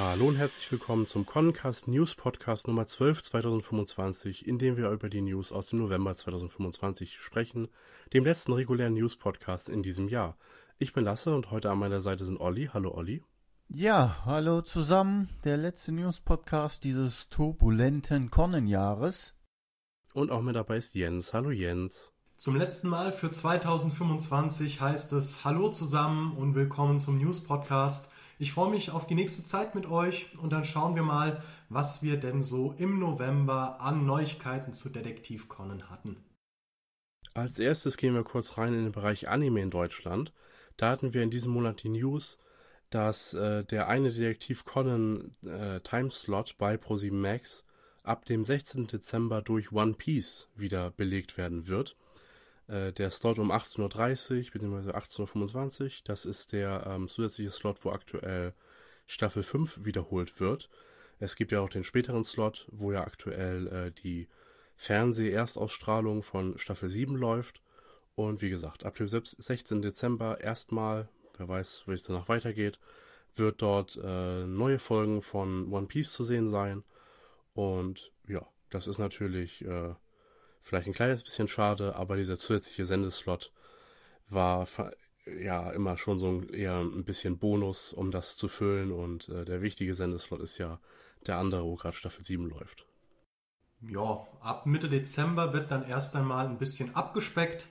Hallo und herzlich willkommen zum Connencast News Podcast Nummer 12 2025, in dem wir über die News aus dem November 2025 sprechen, dem letzten regulären News Podcast in diesem Jahr. Ich bin Lasse und heute an meiner Seite sind Olli. Hallo Olli. Ja, hallo zusammen, der letzte News Podcast dieses turbulenten Konnenjahres. Und auch mit dabei ist Jens. Hallo Jens. Zum letzten Mal für 2025 heißt es Hallo zusammen und willkommen zum News Podcast. Ich freue mich auf die nächste Zeit mit euch und dann schauen wir mal, was wir denn so im November an Neuigkeiten zu Detektiv Conan hatten. Als erstes gehen wir kurz rein in den Bereich Anime in Deutschland. Da hatten wir in diesem Monat die News, dass der eine Detektiv Conan Timeslot bei ProSieben Max ab dem 16. Dezember durch One Piece wieder belegt werden wird. Der Slot um 18.30 Uhr bzw. 18.25 Uhr, das ist der zusätzliche Slot, wo aktuell Staffel 5 wiederholt wird. Es gibt ja auch den späteren Slot, wo ja aktuell die Fernseh-Erstausstrahlung von Staffel 7 läuft. Und wie gesagt, ab dem 16. Dezember erstmal, wer weiß, wie es danach weitergeht, wird dort neue Folgen von One Piece zu sehen sein. Und ja, das ist natürlich vielleicht ein kleines bisschen schade, aber dieser zusätzliche Sendeslot war ja immer schon so eher ein bisschen Bonus, um das zu füllen. Und der wichtige Sendeslot ist ja der andere, wo gerade Staffel 7 läuft. Ja, ab Mitte Dezember wird dann erst einmal ein bisschen abgespeckt.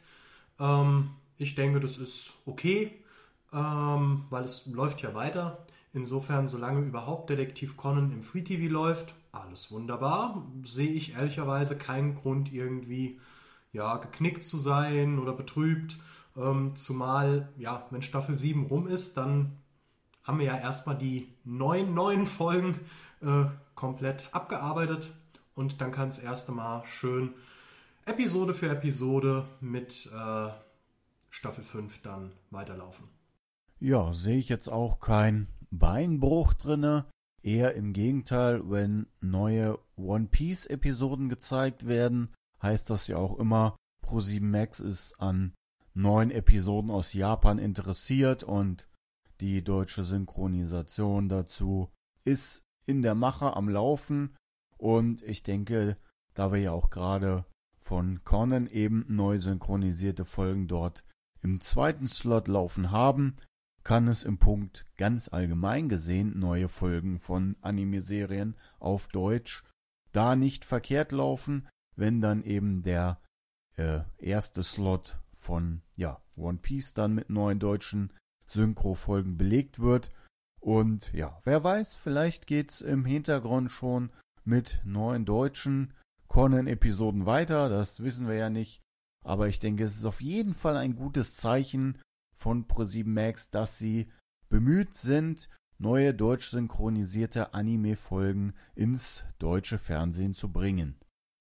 Ich denke, das ist okay, weil es läuft ja weiter. Insofern, solange überhaupt Detektiv Conan im Free TV läuft, alles wunderbar. Sehe ich ehrlicherweise keinen Grund, irgendwie geknickt zu sein oder betrübt. Zumal, wenn Staffel 7 rum ist, dann haben wir ja erstmal die neuen Folgen komplett abgearbeitet. Und dann kann es erst einmal schön Episode für Episode mit Staffel 5 dann weiterlaufen. Ja, sehe ich jetzt auch keinen Beinbruch drinne. Eher im Gegenteil, wenn neue One Piece Episoden gezeigt werden, heißt das ja auch immer, ProSieben Max ist an neuen Episoden aus Japan interessiert und die deutsche Synchronisation dazu ist in der Mache am Laufen. Und ich denke, da wir ja auch gerade von Conan eben neu synchronisierte Folgen dort im zweiten Slot laufen haben, kann es im Punkt ganz allgemein gesehen neue Folgen von Anime-Serien auf Deutsch da nicht verkehrt laufen, wenn dann eben der erste Slot von One Piece dann mit neuen deutschen Synchro-Folgen belegt wird. Und ja, wer weiß, vielleicht geht's im Hintergrund schon mit neuen deutschen Conan-Episoden weiter, das wissen wir ja nicht. Aber ich denke, es ist auf jeden Fall ein gutes Zeichen von ProSieben Max, dass sie bemüht sind, neue deutsch synchronisierte Anime-Folgen ins deutsche Fernsehen zu bringen.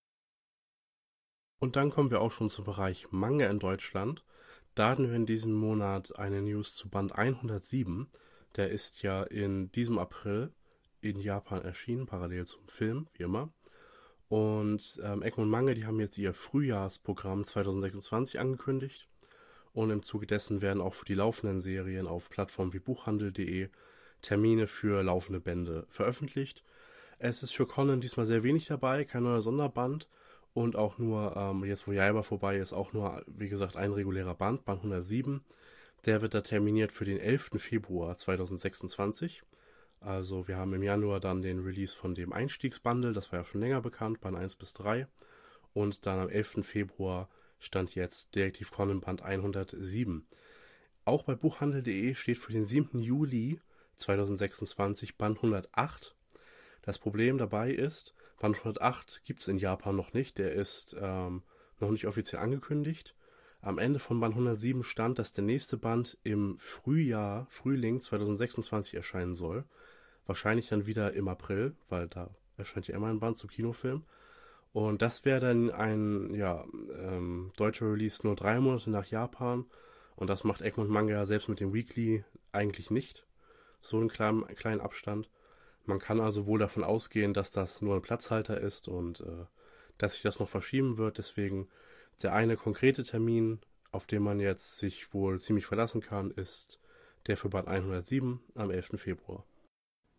Und dann kommen wir auch schon zum Bereich Manga in Deutschland. Da hatten wir in diesem Monat eine News zu Band 107. Der ist ja in diesem April in Japan erschienen, parallel zum Film, wie immer. Und Egmont Manga, die haben jetzt ihr Frühjahrsprogramm 2026 angekündigt. Und im Zuge dessen werden auch für die laufenden Serien auf Plattformen wie Buchhandel.de Termine für laufende Bände veröffentlicht. Es ist für Conan diesmal sehr wenig dabei, kein neuer Sonderband. Und auch nur, jetzt wo Jaiba vorbei ist, auch nur, wie gesagt, ein regulärer Band, Band 107. Der wird da terminiert für den 11. Februar 2026. Also wir haben im Januar dann den Release von dem Einstiegsbundle, das war ja schon länger bekannt, Band 1 bis 3. Und dann am 11. Februar stand jetzt Detektiv Conan Band 107. Auch bei Buchhandel.de steht für den 7. Juli 2026 Band 108. Das Problem dabei ist, Band 108 gibt es in Japan noch nicht, der ist noch nicht offiziell angekündigt. Am Ende von Band 107 stand, dass der nächste Band im Frühling 2026 erscheinen soll. Wahrscheinlich dann wieder im April, weil da erscheint ja immer ein Band zum Kinofilm. Und das wäre dann ein deutscher Release nur 3 Monate nach Japan. Und das macht Egmont Manga selbst mit dem Weekly eigentlich nicht. So einen kleinen Abstand. Man kann also wohl davon ausgehen, dass das nur ein Platzhalter ist und dass sich das noch verschieben wird. Deswegen der eine konkrete Termin, auf den man jetzt sich wohl ziemlich verlassen kann, ist der für Band 107 am 11. Februar.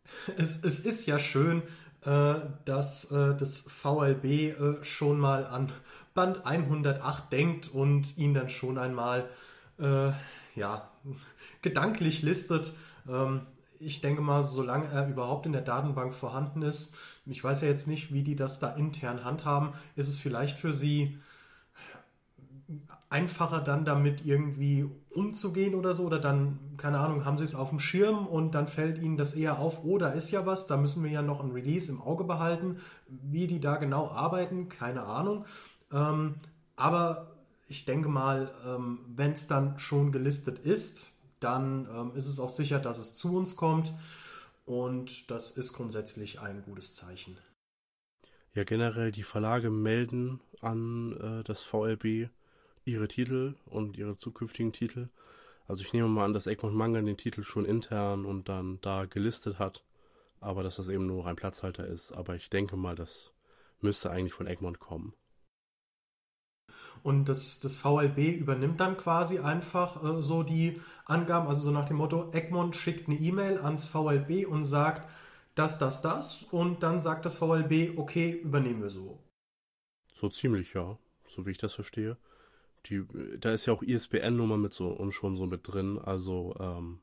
Es ist ja schön, dass das VLB schon mal an Band 108 denkt und ihn dann schon einmal ja, gedanklich listet. Ich denke mal, solange er überhaupt in der Datenbank vorhanden ist, ich weiß ja jetzt nicht, wie die das da intern handhaben, ist es vielleicht für sie einfacher dann damit irgendwie umzugehen oder so, oder dann, keine Ahnung, haben sie es auf dem Schirm und dann fällt ihnen das eher auf, oh, da ist ja was, da müssen wir ja noch ein Release im Auge behalten. Wie die da genau arbeiten, keine Ahnung. Aber ich denke mal, wenn es dann schon gelistet ist, dann ist es auch sicher, dass es zu uns kommt, und das ist grundsätzlich ein gutes Zeichen. Ja, generell die Verlage melden an das VLB ihre Titel und ihre zukünftigen Titel. Also ich nehme mal an, dass Egmont Manga den Titel schon intern und dann da gelistet hat, aber dass das eben nur noch ein Platzhalter ist. Aber ich denke mal, das müsste eigentlich von Egmont kommen. Und das VLB übernimmt dann quasi einfach so die Angaben, also so nach dem Motto, Egmont schickt eine E-Mail ans VLB und sagt, das, und dann sagt das VLB, okay, übernehmen wir so. So ziemlich, ja, so wie ich das verstehe. Da ist ja auch ISBN-Nummer mit so und schon so mit drin, also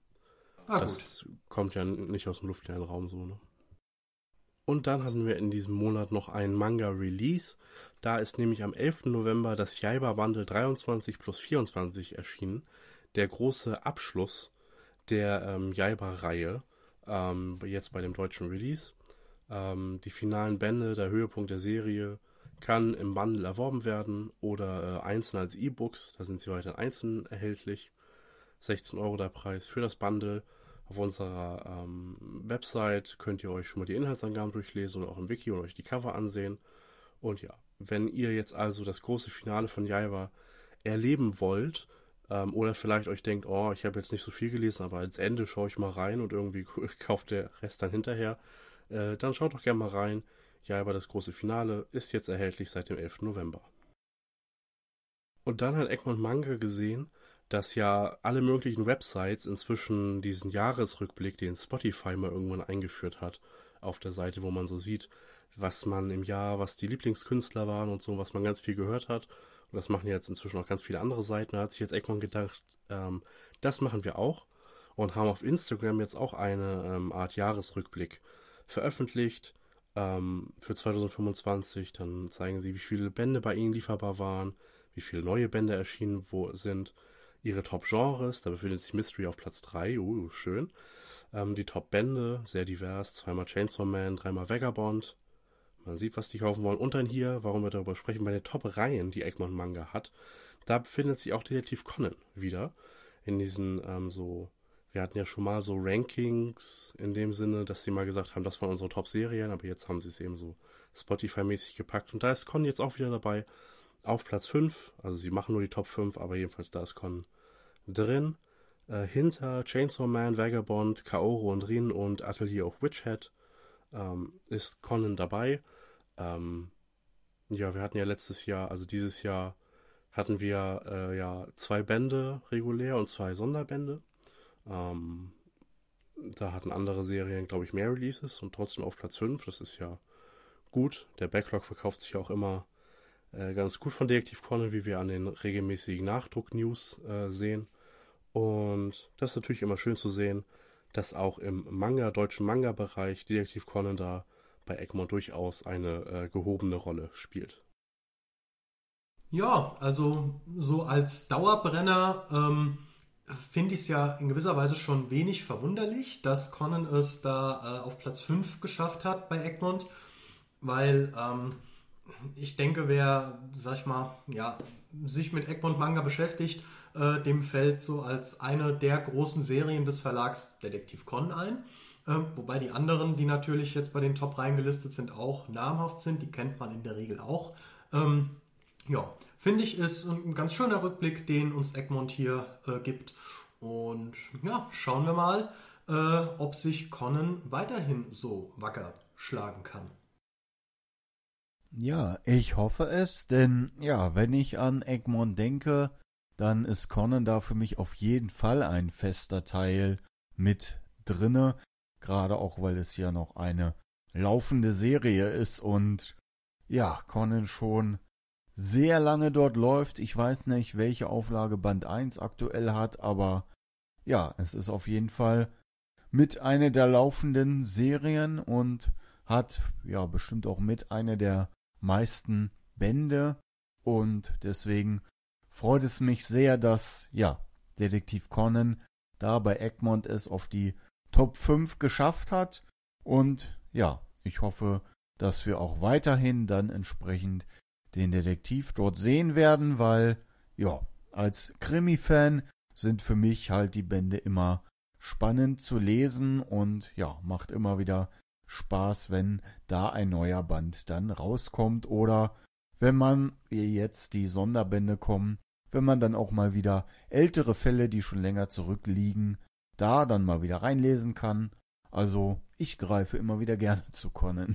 das kommt ja nicht aus dem luftleeren Raum so, ne? Und dann hatten wir in diesem Monat noch einen Manga-Release. Da ist nämlich am 11. November das Jaiba Bundle 23 plus 24 erschienen. Der große Abschluss der Jaiba-Reihe, jetzt bei dem deutschen Release. Die finalen Bände, der Höhepunkt der Serie, kann im Bundle erworben werden oder einzeln als E-Books. Da sind sie weiterhin einzeln erhältlich. 16 € der Preis für das Bundle. Auf unserer Website könnt ihr euch schon mal die Inhaltsangaben durchlesen oder auch im Wiki und euch die Cover ansehen. Und ja, wenn ihr jetzt also das große Finale von Jaiba erleben wollt, oder vielleicht euch denkt, oh, ich habe jetzt nicht so viel gelesen, aber als Ende schaue ich mal rein und irgendwie kauft der Rest dann hinterher, dann schaut doch gerne mal rein. Jaiba, das große Finale, ist jetzt erhältlich seit dem 11. November. Und dann hat Egmont Manga gesehen, dass ja alle möglichen Websites inzwischen diesen Jahresrückblick, den Spotify mal irgendwann eingeführt hat, auf der Seite, wo man so sieht, was man im Jahr, was die Lieblingskünstler waren und so, was man ganz viel gehört hat. Und das machen jetzt inzwischen auch ganz viele andere Seiten. Da hat sich jetzt Egmont gedacht, das machen wir auch, und haben auf Instagram jetzt auch eine Art Jahresrückblick veröffentlicht für 2025. Dann zeigen sie, wie viele Bände bei ihnen lieferbar waren, wie viele neue Bände erschienen sind, ihre Top-Genres. Da befindet sich Mystery auf Platz 3, schön. Die Top-Bände, sehr divers, 2-mal Chainsaw Man, 3-mal Vagabond. Man sieht, was die kaufen wollen. Und dann hier, warum wir darüber sprechen, bei den Top-Reihen, die Egmont Manga hat, da befindet sich auch Detektiv Conan wieder. In diesen wir hatten ja schon mal so Rankings in dem Sinne, dass sie mal gesagt haben, das waren unsere Top-Serien, aber jetzt haben sie es eben so Spotify-mäßig gepackt. Und da ist Conan jetzt auch wieder dabei, auf Platz 5. Also sie machen nur die Top 5, aber jedenfalls da ist Conan drin. Hinter Chainsaw Man, Vagabond, Kaoru und Rin und Atelier of Witchhead ist Conan dabei. Wir hatten ja letztes Jahr, also dieses Jahr hatten wir 2 Bände regulär und 2 Sonderbände. Da hatten andere Serien, glaube ich, mehr Releases und trotzdem auf Platz 5. Das ist ja gut. Der Backlog verkauft sich auch immer ganz gut von Detektiv Conan, wie wir an den regelmäßigen Nachdruck-News sehen. Und das ist natürlich immer schön zu sehen, dass auch im deutschen Manga-Bereich Detektiv Conan da bei Egmont durchaus eine gehobene Rolle spielt. Ja, also so als Dauerbrenner finde ich es ja in gewisser Weise schon wenig verwunderlich, dass Conan es da auf Platz 5 geschafft hat bei Egmont, weil ich denke, wer, sag ich mal, sich mit Egmont Manga beschäftigt, dem fällt so als eine der großen Serien des Verlags Detektiv Conan ein. Wobei die anderen, die natürlich jetzt bei den Top-Reihen gelistet sind, auch namhaft sind. Die kennt man in der Regel auch. Finde ich, ist ein ganz schöner Rückblick, den uns Egmont hier gibt. Und ja, schauen wir mal, ob sich Conan weiterhin so wacker schlagen kann. Ja, ich hoffe es, denn ja, wenn ich an Egmont denke, dann ist Conan da für mich auf jeden Fall ein fester Teil mit drinne. gerade auch, weil es ja noch eine laufende Serie ist und ja, Conan schon sehr lange dort läuft. Ich weiß nicht, welche Auflage Band 1 aktuell hat, aber ja, es ist auf jeden Fall mit einer der laufenden Serien und hat ja bestimmt auch mit einer der meisten Bände und deswegen freut es mich sehr, dass ja Detektiv Conan da bei Egmont es auf die Top 5 geschafft hat und ja, ich hoffe, dass wir auch weiterhin dann entsprechend den Detektiv dort sehen werden, weil ja, als Krimi-Fan sind für mich halt die Bände immer spannend zu lesen und ja, macht immer wieder Spaß, wenn da ein neuer Band dann rauskommt oder wenn man, wie jetzt die Sonderbände kommen, wenn man dann auch mal wieder ältere Fälle, die schon länger zurückliegen, da dann mal wieder reinlesen kann. Also ich greife immer wieder gerne zu Conan.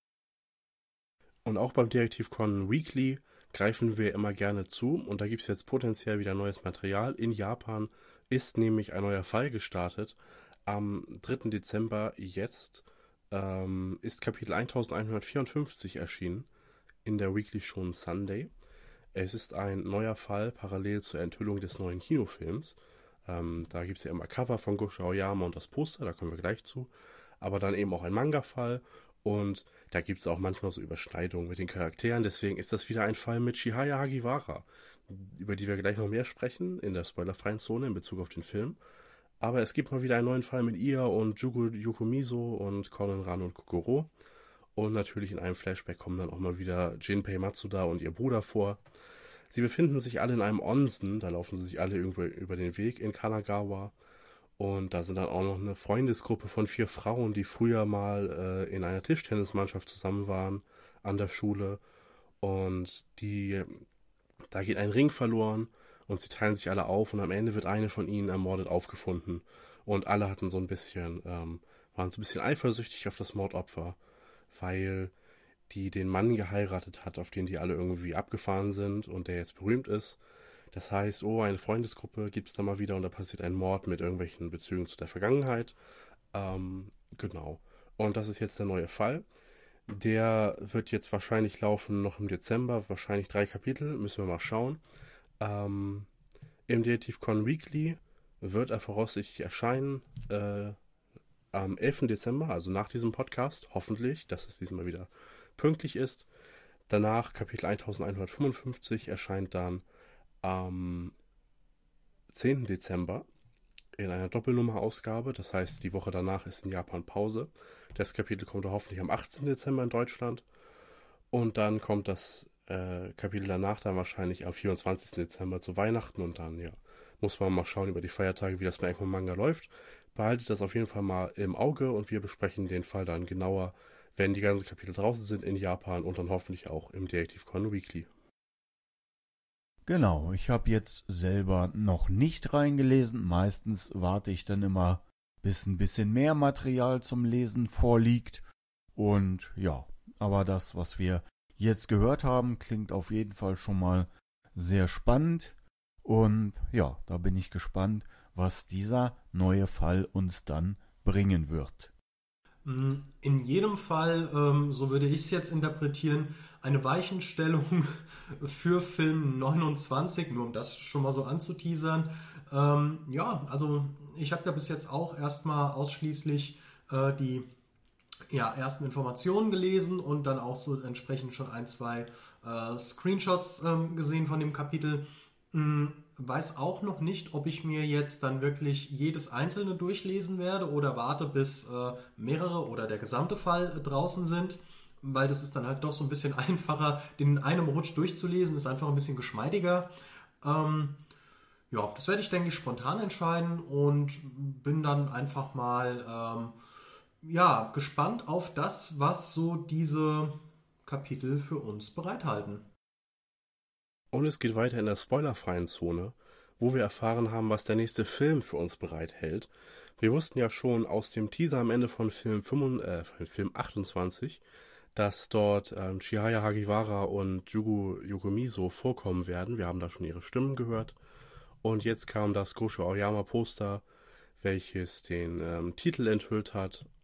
Und auch beim Detektiv Conan Weekly greifen wir immer gerne zu und da gibt es jetzt potenziell wieder neues Material. In Japan ist nämlich ein neuer Fall gestartet. Am 3. Dezember jetzt ist Kapitel 1154 erschienen in der Weekly Shonen Sunday. Es ist ein neuer Fall parallel zur Enthüllung des neuen Kinofilms. Da gibt es ja immer Cover von Gosho Aoyama und das Poster, da kommen wir gleich zu. Aber dann eben auch ein Manga-Fall und da gibt es auch manchmal so Überschneidungen mit den Charakteren. Deswegen ist das wieder ein Fall mit Chihaya Hagiwara, über die wir gleich noch mehr sprechen in der spoilerfreien Zone in Bezug auf den Film. Aber es gibt mal wieder einen neuen Fall mit ihr und Jugo Yokomizo und Conan Ran und Kokoro. Und natürlich in einem Flashback kommen dann auch mal wieder Jinpei Matsuda und ihr Bruder vor. Sie befinden sich alle in einem Onsen, da laufen sie sich alle über den Weg in Kanagawa. Und da sind dann auch noch eine Freundesgruppe von 4 Frauen, die früher mal in einer Tischtennismannschaft zusammen waren an der Schule. Und da geht ein Ring verloren und sie teilen sich alle auf und am Ende wird eine von ihnen ermordet aufgefunden. Und alle hatten so ein bisschen, waren so ein bisschen eifersüchtig auf das Mordopfer, weil die den Mann geheiratet hat, auf den die alle irgendwie abgefahren sind und der jetzt berühmt ist. Das heißt, eine Freundesgruppe gibt es da mal wieder und da passiert ein Mord mit irgendwelchen Bezügen zu der Vergangenheit. Genau. Und das ist jetzt der neue Fall. Der wird jetzt wahrscheinlich laufen noch im Dezember, wahrscheinlich 3 Kapitel, müssen wir mal schauen. Im Detektiv Conan Weekly wird er voraussichtlich erscheinen am 11. Dezember, also nach diesem Podcast, hoffentlich, dass es diesmal wieder pünktlich ist. Danach Kapitel 1155 erscheint dann am 10. Dezember in einer Doppelnummer-Ausgabe. Das heißt, die Woche danach ist in Japan Pause. Das Kapitel kommt hoffentlich am 18. Dezember in Deutschland. Und dann kommt das Kapitel danach dann wahrscheinlich am 24. Dezember zu Weihnachten. Und dann, ja, muss man mal schauen über die Feiertage, wie das bei Egmont Manga läuft. Behaltet das auf jeden Fall mal im Auge und wir besprechen den Fall dann genauer, wenn die ganzen Kapitel draußen sind in Japan und dann hoffentlich auch im Detektiv Conan Weekly. Genau, ich habe jetzt selber noch nicht reingelesen. Meistens warte ich dann immer, bis ein bisschen mehr Material zum Lesen vorliegt. Und ja, aber das, was wir jetzt gehört haben, klingt auf jeden Fall schon mal sehr spannend. Und ja, da bin ich gespannt, was dieser neue Fall uns dann bringen wird. In jedem Fall, so würde ich es jetzt interpretieren, eine Weichenstellung für Film 29, nur um das schon mal so anzuteasern. Ja, also ich habe ja bis jetzt auch erstmal ausschließlich die ersten Informationen gelesen und dann auch so entsprechend schon 1, 2 Screenshots gesehen von dem Kapitel. Weiß auch noch nicht, ob ich mir jetzt dann wirklich jedes einzelne durchlesen werde oder warte, bis mehrere oder der gesamte Fall draußen sind, weil das ist dann halt doch so ein bisschen einfacher, den in einem Rutsch durchzulesen, ist einfach ein bisschen geschmeidiger. Das werde ich, denke ich, spontan entscheiden und bin dann einfach mal gespannt auf das, was so diese Kapitel für uns bereithalten. Und es geht weiter in der spoilerfreien Zone, wo wir erfahren haben, was der nächste Film für uns bereithält. Wir wussten ja schon aus dem Teaser am Ende von Film 28, dass dort Chihaya Hagiwara und Jugo Yokomizo vorkommen werden. Wir haben da schon ihre Stimmen gehört. Und jetzt kam das Gosho Aoyama Poster, welches den Titel enthüllt hat.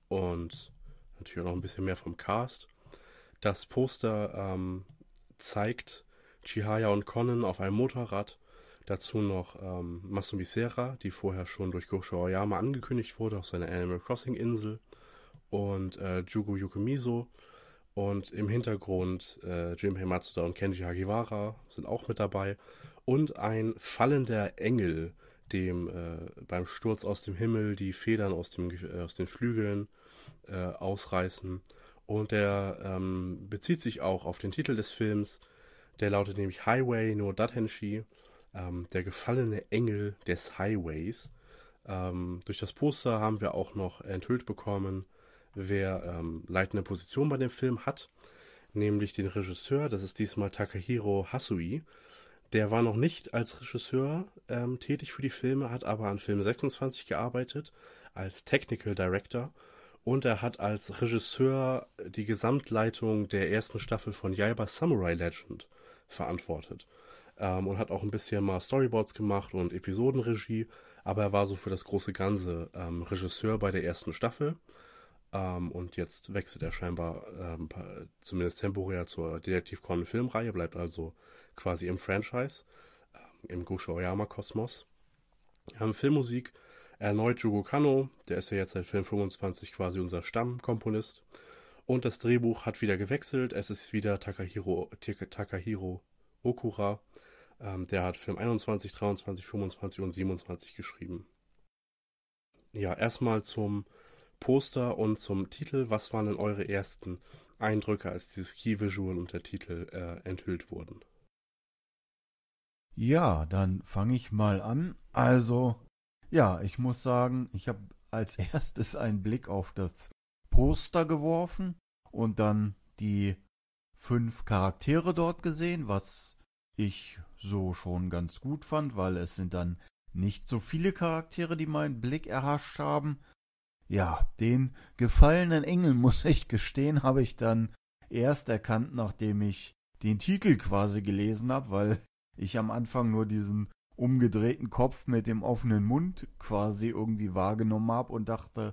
und natürlich auch noch ein bisschen mehr vom Cast. Das Poster zeigt Chihaya und Conan auf einem Motorrad. Dazu noch Masumi Sera, die vorher schon durch Gosho Aoyama angekündigt wurde, auf seiner Animal Crossing Insel. Und Jugo Yukimizo. Und im Hintergrund Junpei Matsuda und Kenji Hagiwara sind auch mit dabei. Und ein fallender Engel, dem beim Sturz aus dem Himmel die Federn aus den Flügeln ausreißen. Und der bezieht sich auch auf den Titel des Films. Der lautet nämlich Highway no Datenshi, der gefallene Engel des Highways. Durch das Poster haben wir auch noch enthüllt bekommen, wer leitende Position bei dem Film hat, nämlich den Regisseur. Das ist diesmal Takahiro Hasui. Der war noch nicht als Regisseur tätig für die Filme, hat aber an Film 26 gearbeitet, als Technical Director, und er hat als Regisseur die Gesamtleitung der ersten Staffel von Yaiba Samurai Legend verantwortet. Und hat auch ein bisschen mal Storyboards gemacht und Episodenregie, aber er war so für das große Ganze Regisseur bei der ersten Staffel. Und jetzt wechselt er scheinbar zumindest temporär zur Detektiv Conan Filmreihe, bleibt also quasi im Franchise, im Gosho Aoyama Kosmos. Filmmusik erneut Jugo Kanno, der ist ja jetzt seit Film 25 quasi unser Stammkomponist. Und das Drehbuch hat wieder gewechselt, es ist wieder Takahiro Okura. Der hat Film 21, 23, 25 und 27 geschrieben. Ja, erstmal zum Poster und zum Titel. Was waren denn eure ersten Eindrücke, als dieses Key-Visual und der Titel enthüllt wurden? Ja, dann fange ich mal an. Also, ja, ich muss sagen, ich habe als erstes einen Blick auf das Poster geworfen und dann die 5 Charaktere dort gesehen, was ich so schon ganz gut fand, weil es sind dann nicht so viele Charaktere, die meinen Blick erhascht haben. Ja, den gefallenen Engel, muss ich gestehen, habe ich dann erst erkannt, nachdem ich den Titel quasi gelesen habe, weil ich am Anfang nur diesen umgedrehten Kopf mit dem offenen Mund quasi irgendwie wahrgenommen habe und dachte,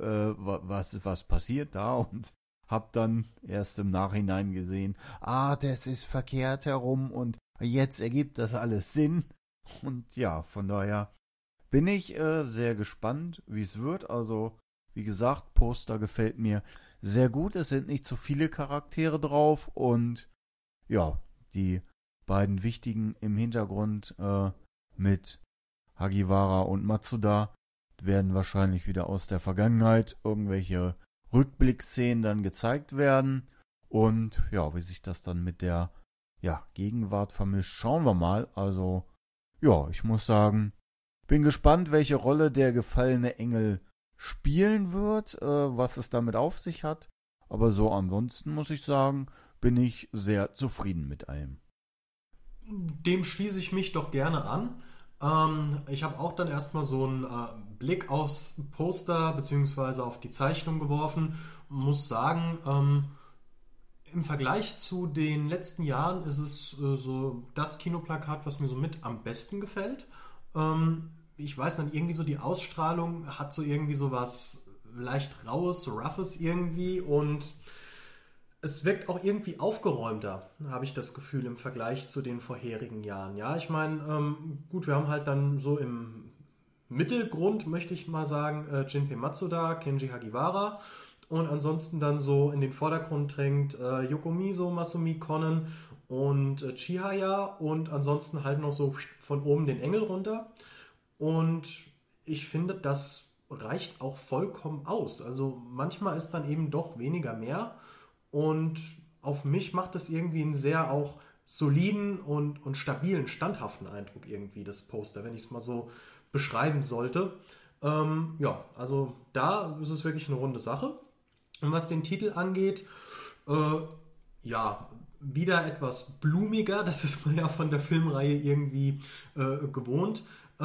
was passiert da? Und habe dann erst im Nachhinein gesehen, das ist verkehrt herum und jetzt ergibt das alles Sinn. Und ja, von daher bin ich sehr gespannt, wie es wird. Also, wie gesagt, Poster gefällt mir sehr gut. Es sind nicht zu viele Charaktere drauf und ja, die beiden wichtigen im Hintergrund mit Hagiwara und Matsuda werden wahrscheinlich wieder aus der Vergangenheit irgendwelche Rückblickszenen dann gezeigt werden. Und ja, wie sich das dann mit der Gegenwart vermischt, schauen wir mal. Also, ja, ich muss sagen, bin gespannt, welche Rolle der gefallene Engel spielen wird, was es damit auf sich hat. Aber so ansonsten muss ich sagen, bin ich sehr zufrieden mit allem. Dem schließe ich mich doch gerne an. Ich habe auch dann erstmal so einen Blick aufs Poster bzw. auf die Zeichnung geworfen. Muss sagen, im Vergleich zu den letzten Jahren ist es so das Kinoplakat, was mir so mit am besten gefällt. Ich weiß dann irgendwie so, die Ausstrahlung hat so irgendwie so was leicht Raues, Roughes irgendwie und es wirkt auch irgendwie aufgeräumter, habe ich das Gefühl, im Vergleich zu den vorherigen Jahren. Ja, ich meine, gut, wir haben halt dann so im Mittelgrund, möchte ich mal sagen, Junpei Matsuda, Kenji Hagiwara und ansonsten dann so in den Vordergrund drängt Yokomizo, Masumi, Conan und Chihaya und ansonsten halt noch so von oben den Engel runter. Und ich finde, das reicht auch vollkommen aus. Also manchmal ist dann eben doch weniger mehr. Und auf mich macht das irgendwie einen sehr auch soliden und stabilen, standhaften Eindruck irgendwie, das Poster, wenn ich es mal so beschreiben sollte. Also da ist es wirklich eine runde Sache. Und was den Titel angeht, wieder etwas blumiger, das ist man ja von der Filmreihe irgendwie gewohnt.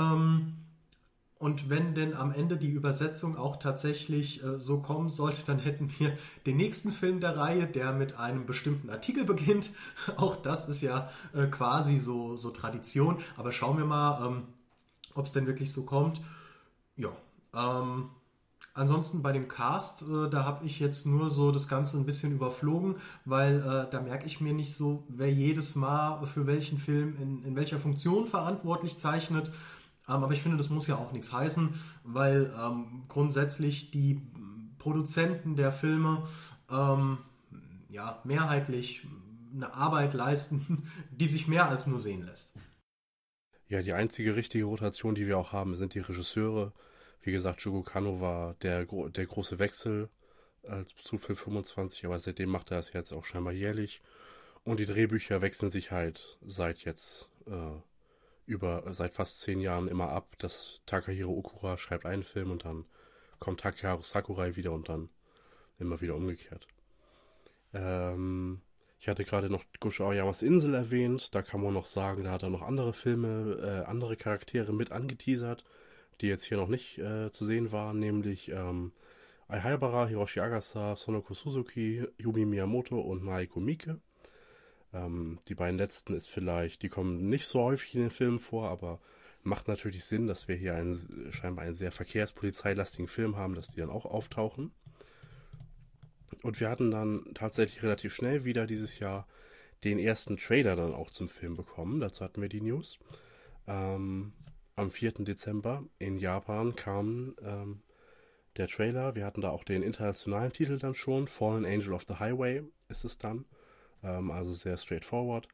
Und wenn denn am Ende die Übersetzung auch tatsächlich so kommen sollte, dann hätten wir den nächsten Film der Reihe, der mit einem bestimmten Artikel beginnt. Auch das ist ja quasi so Tradition. Aber schauen wir mal, ob es denn wirklich so kommt. Ja, Ansonsten bei dem Cast, da habe ich jetzt nur so das Ganze ein bisschen überflogen, weil da merke ich mir nicht so, wer jedes Mal für welchen Film in welcher Funktion verantwortlich zeichnet. Aber ich finde, das muss ja auch nichts heißen, weil grundsätzlich die Produzenten der Filme ja, mehrheitlich eine Arbeit leisten, die sich mehr als nur sehen lässt. Ja, die einzige richtige Rotation, die wir auch haben, sind die Regisseure. Wie gesagt, Shogo Kanno war der große Wechsel zu Film 25, aber seitdem macht er das jetzt auch scheinbar jährlich. Und die Drehbücher wechseln sich halt seit fast 10 Jahren immer ab. Das Takahiro Okura schreibt einen Film und dann kommt Takeharu Sakurai wieder und dann immer wieder umgekehrt. Ich hatte gerade noch Gosho Aoyamas Insel erwähnt. Da kann man noch sagen, da hat er noch andere Filme, andere Charaktere mit angeteasert, die jetzt hier noch nicht zu sehen waren, nämlich Ai Haibara, Hiroshi Agasa, Sonoko Suzuki, Yumi Miyamoto und Naiko Miike. Die beiden letzten die kommen nicht so häufig in den Filmen vor, aber macht natürlich Sinn, dass wir hier scheinbar einen sehr verkehrspolizeilastigen Film haben, dass die dann auch auftauchen. Und wir hatten dann tatsächlich relativ schnell wieder dieses Jahr den ersten Trailer dann auch zum Film bekommen. Dazu hatten wir die News. Am 4. Dezember in Japan kam der Trailer. Wir hatten da auch den internationalen Titel dann schon. Fallen Angel of the Highway ist es dann. Also sehr straightforward.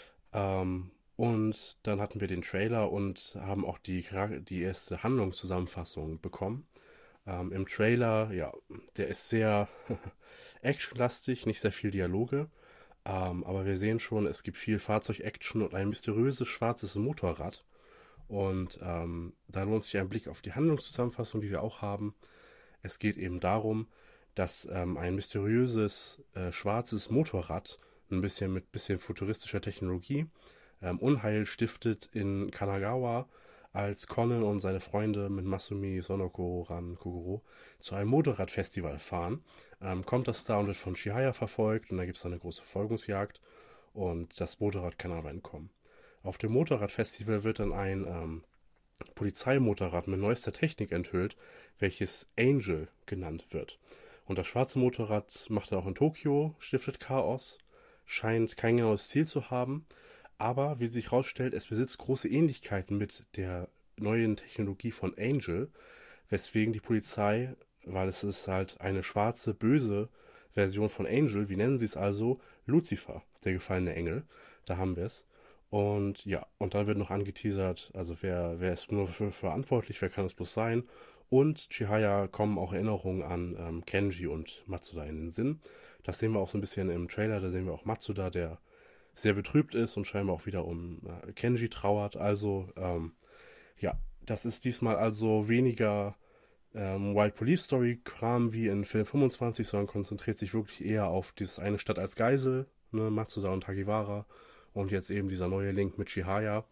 Und dann hatten wir den Trailer und haben auch die erste Handlungszusammenfassung bekommen. Im Trailer, ja, der ist sehr actionlastig, nicht sehr viel Dialoge. Aber wir sehen schon, es gibt viel Fahrzeug-Action und ein mysteriöses schwarzes Motorrad. Und da lohnt sich ein Blick auf die Handlungszusammenfassung, die wir auch haben. Es geht eben darum, dass ein mysteriöses schwarzes Motorrad mit bisschen futuristischer Technologie Unheil stiftet in Kanagawa, als Conan und seine Freunde mit Masumi, Sonoko, Ran, Kogoro zu einem Motorradfestival fahren. Kommt das da und wird von Chihaya verfolgt und da gibt es eine große Verfolgungsjagd und das Motorrad kann aber entkommen. Auf dem Motorradfestival wird dann ein Polizeimotorrad mit neuester Technik enthüllt, welches Angel genannt wird. Und das schwarze Motorrad macht er auch in Tokio, stiftet Chaos, scheint kein genaues Ziel zu haben, aber wie sich herausstellt, es besitzt große Ähnlichkeiten mit der neuen Technologie von Angel, weswegen die Polizei, weil es ist halt eine schwarze, böse Version von Angel, wie nennen sie es also? Lucifer, der gefallene Engel, da haben wir es. Und ja, und dann wird noch angeteasert, also wer ist nur für verantwortlich, wer kann es bloß sein. Und Chihaya kommen auch Erinnerungen an Kenji und Matsuda in den Sinn. Das sehen wir auch so ein bisschen im Trailer, da sehen wir auch Matsuda, der sehr betrübt ist und scheinbar auch wieder um Kenji trauert. Also, ja, das ist diesmal also weniger Wild Police Story Kram wie in Film 25, sondern konzentriert sich wirklich eher auf dieses eine Stadt als Geisel, ne, Matsuda und Hagiwara und jetzt eben dieser neue Link mit Chihaya.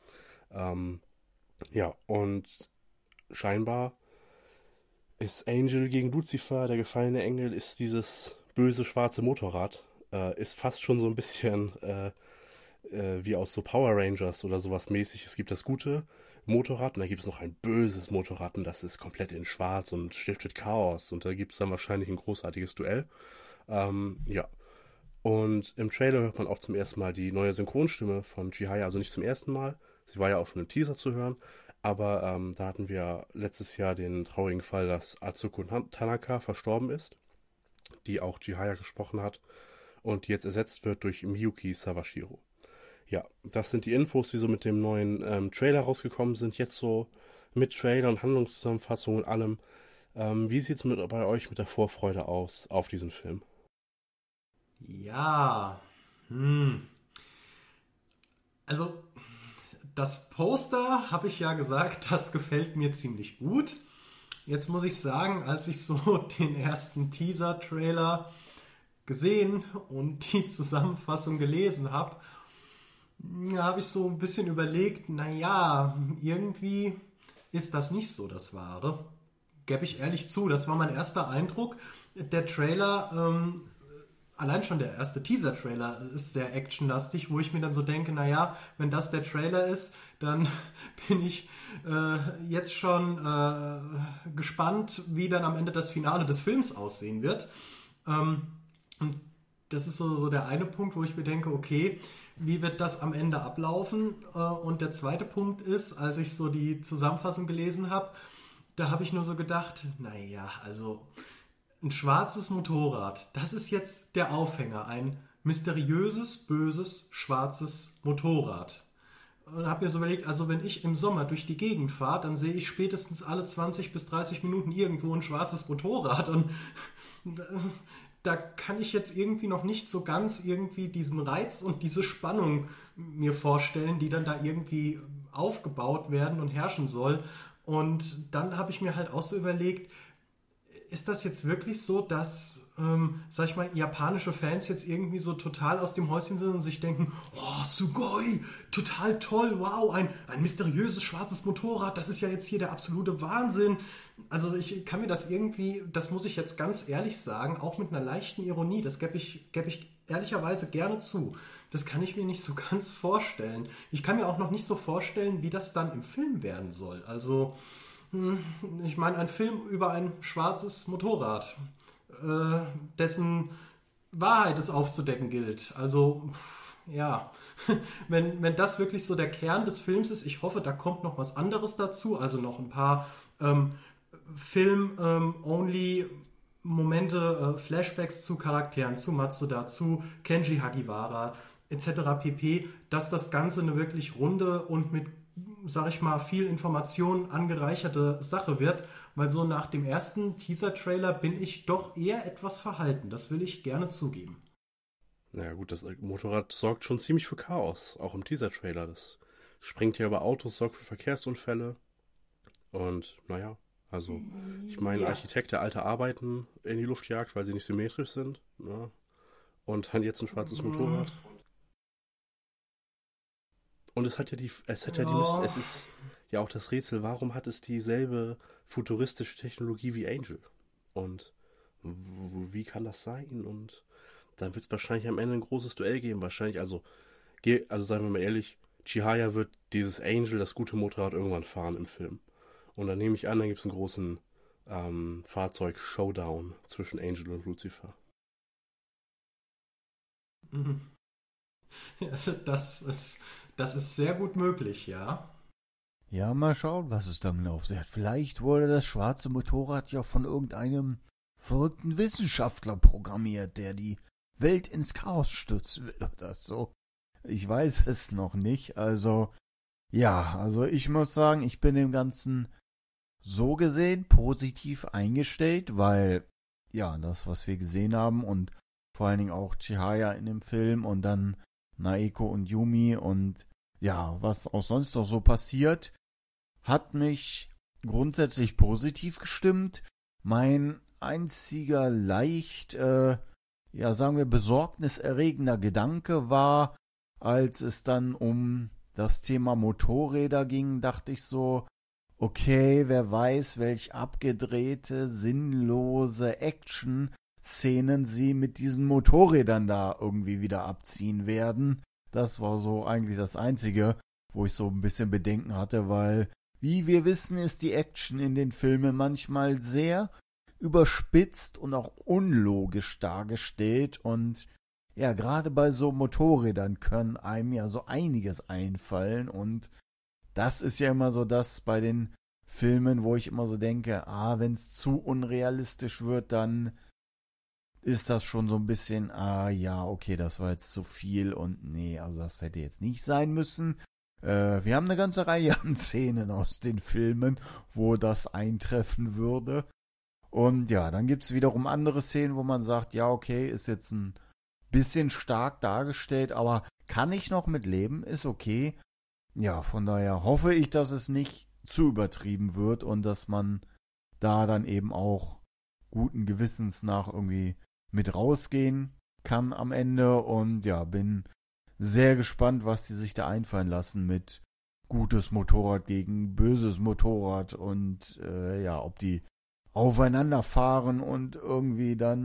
Ja, und scheinbar ist Angel gegen Lucifer, der gefallene Engel, ist dieses böse schwarze Motorrad, ist fast schon so ein bisschen wie aus so Power Rangers oder sowas mäßig. Es gibt das gute Motorrad und da gibt es noch ein böses Motorrad und das ist komplett in schwarz und stiftet Chaos und da gibt es dann wahrscheinlich ein großartiges Duell. Ja. Und im Trailer hört man auch zum ersten Mal die neue Synchronstimme von Chihaya, also nicht zum ersten Mal. Sie war ja auch schon im Teaser zu hören, aber da hatten wir letztes Jahr den traurigen Fall, dass Atsuko Tanaka verstorben ist, die auch Chihaya gesprochen hat und die jetzt ersetzt wird durch Miyuki Sawashiro. Ja, das sind die Infos, die so mit dem neuen Trailer rausgekommen sind. Jetzt so mit Trailer und Handlungszusammenfassung und allem. Wie sieht es bei euch mit der Vorfreude aus auf diesen Film? Ja, also das Poster, habe ich ja gesagt, das gefällt mir ziemlich gut. Jetzt muss ich sagen, als ich so den ersten Teaser-Trailer gesehen und die Zusammenfassung gelesen habe, habe ich so ein bisschen überlegt, naja, irgendwie ist das nicht so das Wahre. Gebe ich ehrlich zu, das war mein erster Eindruck. Der Trailer allein schon der erste Teaser-Trailer ist sehr actionlastig, wo ich mir dann so denke, naja, wenn das der Trailer ist, dann bin ich jetzt schon gespannt, wie dann am Ende das Finale des Films aussehen wird. Und das ist so der eine Punkt, wo ich mir denke, okay, wie wird das am Ende ablaufen? Und der zweite Punkt ist, als ich so die Zusammenfassung gelesen habe, da habe ich nur so gedacht, naja, also ein schwarzes Motorrad, das ist jetzt der Aufhänger, ein mysteriöses, böses, schwarzes Motorrad. Und habe mir so überlegt, also wenn ich im Sommer durch die Gegend fahre, dann sehe ich spätestens alle 20 bis 30 Minuten irgendwo ein schwarzes Motorrad und da kann ich jetzt irgendwie noch nicht so ganz irgendwie diesen Reiz und diese Spannung mir vorstellen, die dann da irgendwie aufgebaut werden und herrschen soll. Und dann habe ich mir halt auch so überlegt, ist das jetzt wirklich so, dass, sag ich mal, japanische Fans jetzt irgendwie so total aus dem Häuschen sind und sich denken, oh, Sugoi, total toll, wow, ein mysteriöses schwarzes Motorrad, das ist ja jetzt hier der absolute Wahnsinn. Also ich kann mir das irgendwie, das muss ich jetzt ganz ehrlich sagen, auch mit einer leichten Ironie, das gebe ich ehrlicherweise gerne zu. Das kann ich mir nicht so ganz vorstellen. Ich kann mir auch noch nicht so vorstellen, wie das dann im Film werden soll. Also ich meine, ein Film über ein schwarzes Motorrad, dessen Wahrheit es aufzudecken gilt. Also, ja, wenn das wirklich so der Kern des Films ist, ich hoffe, da kommt noch was anderes dazu, also noch ein paar Film-only-Momente, Flashbacks zu Charakteren, zu Matsuda, zu Kenji Hagiwara etc. pp., dass das Ganze eine wirklich runde und mit, sag ich mal, viel Information angereicherte Sache wird, weil so nach dem ersten Teaser-Trailer bin ich doch eher etwas verhalten. Das will ich gerne zugeben. Naja gut, das Motorrad sorgt schon ziemlich für Chaos, auch im Teaser-Trailer. Das springt ja über Autos, sorgt für Verkehrsunfälle. Und naja, also ich meine, ein Architekt, der alte Arbeiten in die Luft jagt, weil sie nicht symmetrisch sind. Ja. Und dann jetzt ein schwarzes Motorrad. Und es ist ja auch das Rätsel, warum hat es dieselbe futuristische Technologie wie Angel? Und wie kann das sein? Und dann wird es wahrscheinlich am Ende ein großes Duell geben. Wahrscheinlich, also seien wir mal ehrlich, Chihaya wird dieses Angel, das gute Motorrad, irgendwann fahren im Film. Und dann nehme ich an, dann gibt es einen großen Fahrzeug-Showdown zwischen Angel und Lucifer. Mhm. Ja, das ist sehr gut möglich, ja. Ja, mal schauen, was es damit auf sich hat. Vielleicht wurde das schwarze Motorrad ja von irgendeinem verrückten Wissenschaftler programmiert, der die Welt ins Chaos stürzen will oder so. Ich weiß es noch nicht. Also ich muss sagen, ich bin dem Ganzen so gesehen positiv eingestellt, weil, ja, das, was wir gesehen haben und vor allen Dingen auch Chihaya in dem Film und dann Naeko und Yumi und ja, was auch sonst noch so passiert, hat mich grundsätzlich positiv gestimmt. Mein einziger leicht, sagen wir, besorgniserregender Gedanke war, als es dann um das Thema Motorräder ging, dachte ich so, okay, wer weiß, welch abgedrehte, sinnlose Action-Szenen sie mit diesen Motorrädern da irgendwie wieder abziehen werden. Das war so eigentlich das Einzige, wo ich so ein bisschen Bedenken hatte, weil, wie wir wissen, ist die Action in den Filmen manchmal sehr überspitzt und auch unlogisch dargestellt und ja, gerade bei so Motorrädern können einem ja so einiges einfallen und das ist ja immer so das bei den Filmen, wo ich immer so denke, wenn es zu unrealistisch wird, dann ist das schon so ein bisschen, okay, das war jetzt zu viel und nee, also das hätte jetzt nicht sein müssen. Wir haben eine ganze Reihe an Szenen aus den Filmen, wo das eintreffen würde. Und ja, dann gibt es wiederum andere Szenen, wo man sagt, ja, okay, ist jetzt ein bisschen stark dargestellt, aber kann ich noch mit leben, ist okay. Ja, von daher hoffe ich, dass es nicht zu übertrieben wird und dass man da dann eben auch guten Gewissens nach irgendwie mit rausgehen kann am Ende und ja, bin sehr gespannt, was die sich da einfallen lassen mit gutes Motorrad gegen böses Motorrad und ob die aufeinander fahren und irgendwie dann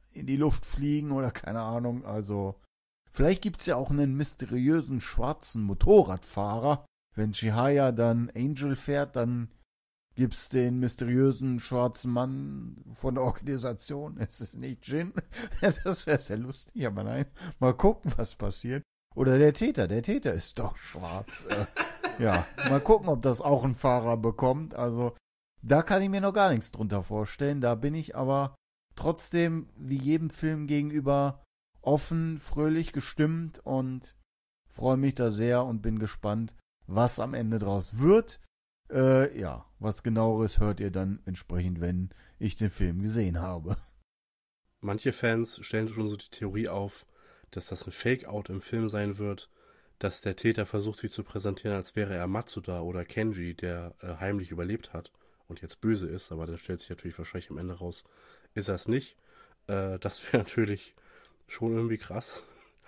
in die Luft fliegen oder keine Ahnung. Also vielleicht gibt's ja auch einen mysteriösen schwarzen Motorradfahrer. Wenn Chihaya dann Angel fährt, dann gibt's den mysteriösen schwarzen Mann von der Organisation. Es ist nicht Jin. Das wäre sehr lustig, aber nein. Mal gucken, was passiert. Oder der Täter ist doch schwarz. Ja, mal gucken, ob das auch ein Fahrer bekommt. Also da kann ich mir noch gar nichts drunter vorstellen. Da bin ich aber trotzdem wie jedem Film gegenüber offen, fröhlich gestimmt und freue mich da sehr und bin gespannt, was am Ende draus wird. Ja, was genaueres hört ihr dann entsprechend, wenn ich den Film gesehen habe. Manche Fans stellen schon so die Theorie auf, dass das ein Fake-Out im Film sein wird, dass der Täter versucht, sich zu präsentieren, als wäre er Matsuda oder Kenji, der heimlich überlebt hat und jetzt böse ist, aber dann stellt sich natürlich wahrscheinlich am Ende raus, ist er es nicht. Das wäre natürlich schon irgendwie krass.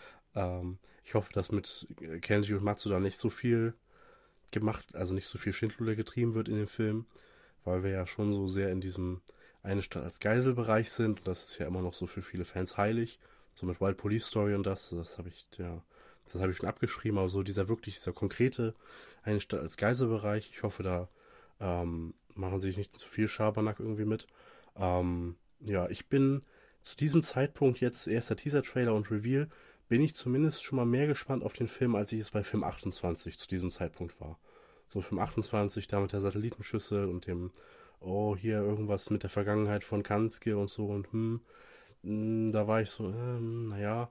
Ich hoffe, dass mit Kenji und Matsuda nicht so viel gemacht, also nicht so viel Schindluder getrieben wird in dem Film, weil wir ja schon so sehr in diesem eine Stadt als Geiselbereich sind und das ist ja immer noch so für viele Fans heilig, so mit Wild Police Story und das habe ich schon abgeschrieben, aber so dieser konkrete eine Stadt als Geiselbereich, ich hoffe, da machen sie sich nicht zu viel Schabernack irgendwie mit. Ja, ich bin zu diesem Zeitpunkt jetzt, erster Teaser-Trailer und Reveal, bin ich zumindest schon mal mehr gespannt auf den Film, als ich es bei Film 28 zu diesem Zeitpunkt war. So Film 28, da mit der Satellitenschüssel und dem, oh, hier irgendwas mit der Vergangenheit von Kansuke und so und da war ich so, naja.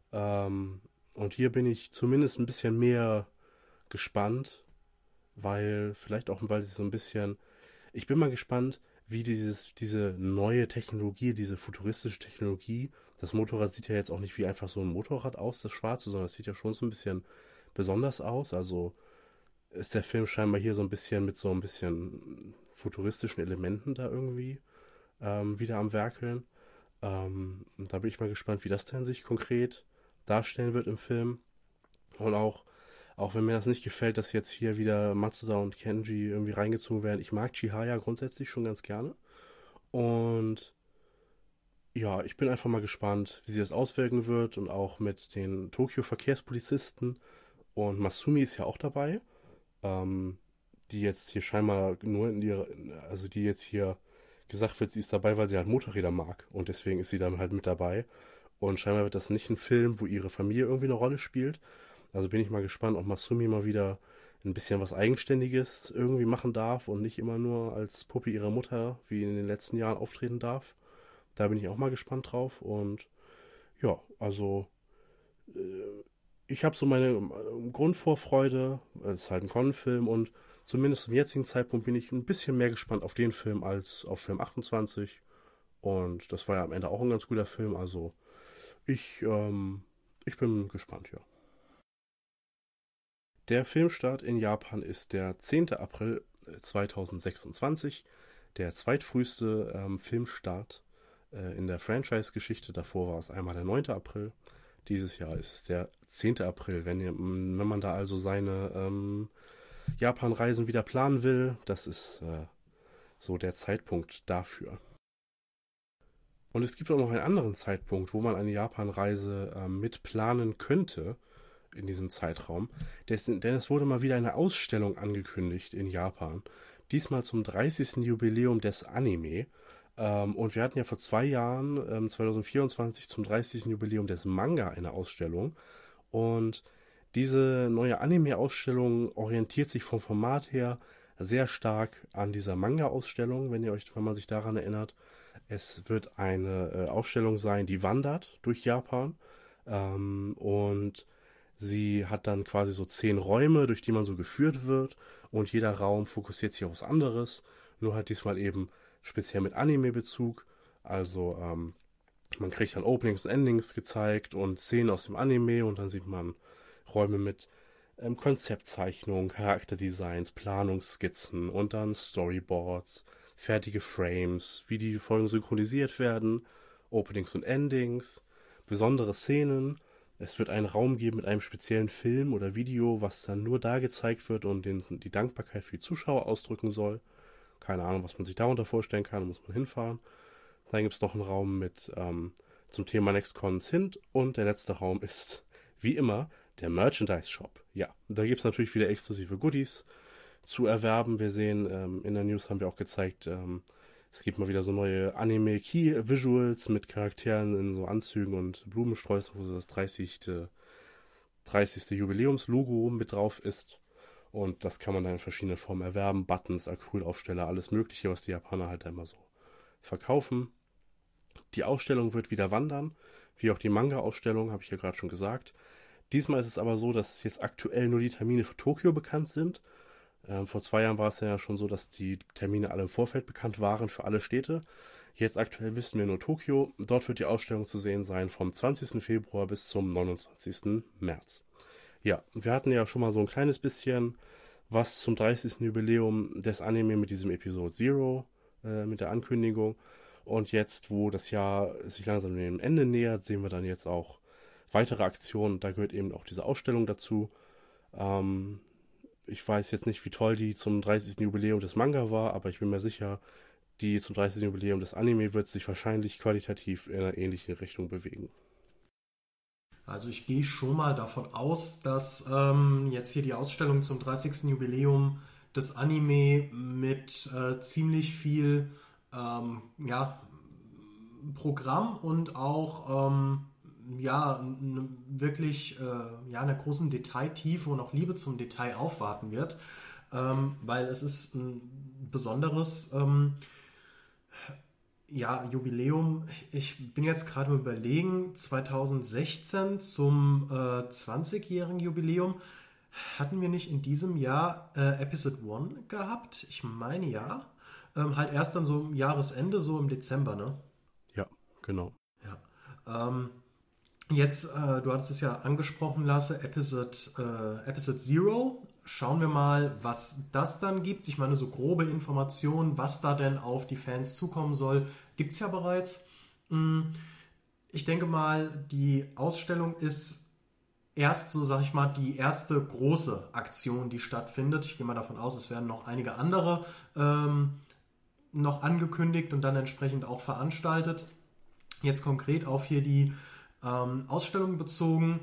Und hier bin ich zumindest ein bisschen mehr gespannt, weil sie so ein bisschen, ich bin mal gespannt, wie diese neue Technologie, diese futuristische Technologie, das Motorrad sieht ja jetzt auch nicht wie einfach so ein Motorrad aus, das Schwarze, sondern es sieht ja schon so ein bisschen besonders aus. Also ist der Film scheinbar hier so ein bisschen mit so ein bisschen futuristischen Elementen da irgendwie wieder am Werkeln. Da bin ich mal gespannt, wie das denn sich konkret darstellen wird im Film. Und auch wenn mir das nicht gefällt, dass jetzt hier wieder Matsuda und Kenji irgendwie reingezogen werden. Ich mag Chihaya grundsätzlich schon ganz gerne. Und ja, ich bin einfach mal gespannt, wie sie das auswirken wird und auch mit den Tokio-Verkehrspolizisten. Und Masumi ist ja auch dabei, die jetzt hier scheinbar nur die jetzt hier gesagt wird, sie ist dabei, weil sie halt Motorräder mag. Und deswegen ist sie dann halt mit dabei. Und scheinbar wird das nicht ein Film, wo ihre Familie irgendwie eine Rolle spielt. Also bin ich mal gespannt, ob Masumi mal wieder ein bisschen was Eigenständiges irgendwie machen darf und nicht immer nur als Puppe ihrer Mutter wie in den letzten Jahren auftreten darf. Da bin ich auch mal gespannt drauf. Und ja, also ich habe so meine Grundvorfreude. Es ist halt ein Con-Film und zumindest zum jetzigen Zeitpunkt bin ich ein bisschen mehr gespannt auf den Film als auf Film 28. Und das war ja am Ende auch ein ganz guter Film. Also ich bin gespannt, ja. Der Filmstart in Japan ist der 10. April 2026, der zweitfrüheste Filmstart in der Franchise-Geschichte. Davor war es einmal der 9. April. Dieses Jahr ist es der 10. April. Wenn man da also seine Japan-Reisen wieder planen will, das ist so der Zeitpunkt dafür. Und es gibt auch noch einen anderen Zeitpunkt, wo man eine Japan-Reise mit planen könnte in diesem Zeitraum. Denn es wurde mal wieder eine Ausstellung angekündigt in Japan. Diesmal zum 30. Jubiläum des Anime. Und wir hatten ja vor 2 Jahren, 2024, zum 30. Jubiläum des Manga eine Ausstellung. Und diese neue Anime-Ausstellung orientiert sich vom Format her sehr stark an dieser Manga-Ausstellung, wenn man sich daran erinnert. Es wird eine Ausstellung sein, die wandert durch Japan. Und sie hat dann quasi so 10 Räume, durch die man so geführt wird. Und jeder Raum fokussiert sich auf was anderes. Nur halt diesmal eben speziell mit Anime-Bezug. Also man kriegt dann Openings und Endings gezeigt und Szenen aus dem Anime. Und dann sieht man Räume mit Konzeptzeichnungen, Charakterdesigns, Planungsskizzen und dann Storyboards, fertige Frames, wie die Folgen synchronisiert werden, Openings und Endings, besondere Szenen. Es wird einen Raum geben mit einem speziellen Film oder Video, was dann nur da gezeigt wird und die Dankbarkeit für die Zuschauer ausdrücken soll. Keine Ahnung, was man sich darunter vorstellen kann, da muss man hinfahren. Dann gibt es noch einen Raum mit zum Thema NextCons hin. Und der letzte Raum ist, wie immer, der Merchandise Shop. Ja, da gibt es natürlich wieder exklusive Goodies zu erwerben. Wir sehen, in der News haben wir auch gezeigt, es gibt mal wieder so neue Anime-Key-Visuals mit Charakteren in so Anzügen und Blumensträußen, wo so das 30. Jubiläums-Logo mit drauf ist. Und das kann man dann in verschiedenen Formen erwerben. Buttons, Acrylaufsteller, alles Mögliche, was die Japaner halt immer so verkaufen. Die Ausstellung wird wieder wandern, wie auch die Manga-Ausstellung, habe ich ja gerade schon gesagt. Diesmal ist es aber so, dass jetzt aktuell nur die Termine für Tokio bekannt sind. Vor 2 Jahren war es ja schon so, dass die Termine alle im Vorfeld bekannt waren für alle Städte. Jetzt aktuell wissen wir nur Tokio. Dort wird die Ausstellung zu sehen sein vom 20. Februar bis zum 29. März. Ja, wir hatten ja schon mal so ein kleines bisschen was zum 30. Jubiläum des Anime mit diesem Episode Zero, mit der Ankündigung. Und jetzt, wo das Jahr sich langsam dem Ende nähert, sehen wir dann jetzt auch weitere Aktionen. Da gehört eben auch diese Ausstellung dazu. Ich weiß jetzt nicht, wie toll die zum 30. Jubiläum des Manga war, aber ich bin mir sicher, die zum 30. Jubiläum des Anime wird sich wahrscheinlich qualitativ in einer ähnlichen Richtung bewegen. Also ich gehe schon mal davon aus, dass jetzt hier die Ausstellung zum 30. Jubiläum des Anime mit ziemlich viel Programm und auch wirklich einer großen Detailtiefe und auch Liebe zum Detail aufwarten wird, weil es ist ein besonderes Jubiläum. Ich bin jetzt gerade überlegen, 2016 zum 20-jährigen Jubiläum hatten wir nicht in diesem Jahr Episode 1 gehabt? Ich meine ja. Halt erst dann so im Jahresende, so im Dezember, ne? Ja, genau. Ja. Jetzt, du hattest es ja angesprochen, Lasse, Episode Zero. Schauen wir mal, was das dann gibt. Ich meine, so grobe Informationen, was da denn auf die Fans zukommen soll, gibt es ja bereits. Ich denke mal, die Ausstellung ist erst so, sag ich mal, die erste große Aktion, die stattfindet. Ich gehe mal davon aus, es werden noch einige andere noch angekündigt und dann entsprechend auch veranstaltet. Jetzt konkret auf hier die Ausstellung bezogen,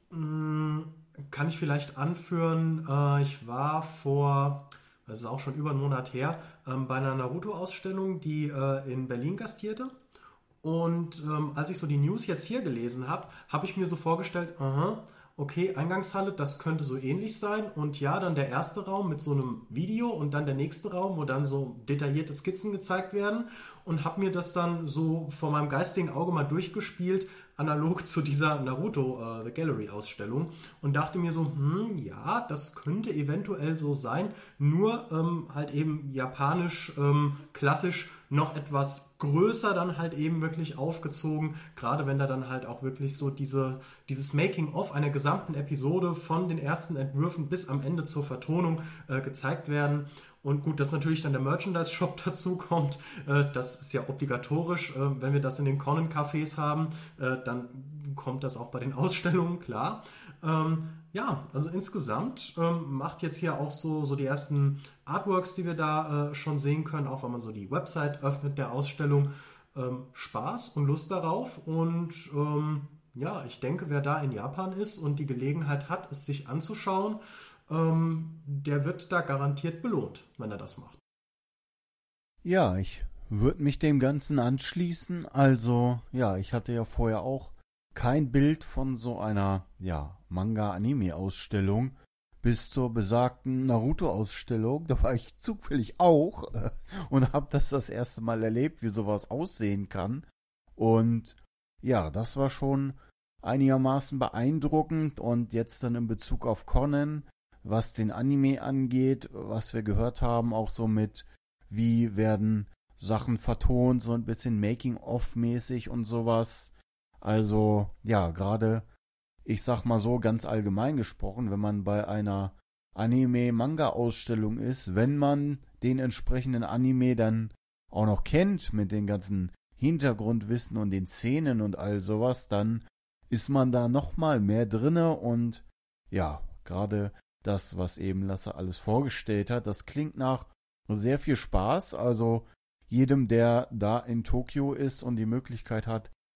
kann ich vielleicht anführen, ich war das ist auch schon über einen Monat her, bei einer Naruto-Ausstellung, die in Berlin gastierte. Und als ich so die News jetzt hier gelesen habe, habe ich mir so vorgestellt, okay, Eingangshalle, das könnte so ähnlich sein. Und ja, dann der erste Raum mit so einem Video und dann der nächste Raum, wo dann so detaillierte Skizzen gezeigt werden. Und habe mir das dann so vor meinem geistigen Auge mal durchgespielt, analog zu dieser Naruto The Gallery Ausstellung. Und dachte mir so, ja, das könnte eventuell so sein. Nur halt eben japanisch, klassisch, noch etwas größer dann halt eben wirklich aufgezogen, gerade wenn da dann halt auch wirklich so dieses Making-of einer gesamten Episode von den ersten Entwürfen bis am Ende zur Vertonung gezeigt werden. Und gut, dass natürlich dann der Merchandise-Shop dazu kommt, das ist ja obligatorisch, wenn wir das in den Conan-Cafés haben, dann kommt das auch bei den Ausstellungen, klar. Also insgesamt macht jetzt hier auch so die ersten Artworks, die wir da schon sehen können, auch wenn man so die Website öffnet der Ausstellung, Spaß und Lust darauf. Und ich denke, wer da in Japan ist und die Gelegenheit hat, es sich anzuschauen, der wird da garantiert belohnt, wenn er das macht. Ja, ich würde mich dem Ganzen anschließen. Also, ja, ich hatte ja vorher auch kein Bild von so einer, Manga-Anime-Ausstellung bis zur besagten Naruto-Ausstellung. Da war ich zufällig auch und habe das erste Mal erlebt, wie sowas aussehen kann. Und ja, das war schon einigermaßen beeindruckend. Und jetzt dann in Bezug auf Conan, was den Anime angeht, was wir gehört haben, auch so mit, wie werden Sachen vertont, so ein bisschen Making-of-mäßig und sowas. Also, ja, gerade, ich sag mal so ganz allgemein gesprochen, wenn man bei einer Anime-Manga-Ausstellung ist, wenn man den entsprechenden Anime dann auch noch kennt mit den ganzen Hintergrundwissen und den Szenen und all sowas, dann ist man da nochmal mehr drinne und ja, gerade das, was eben Lasse alles vorgestellt hat, das klingt nach sehr viel Spaß. Also jedem, der da in Tokio ist und die Möglichkeit hat,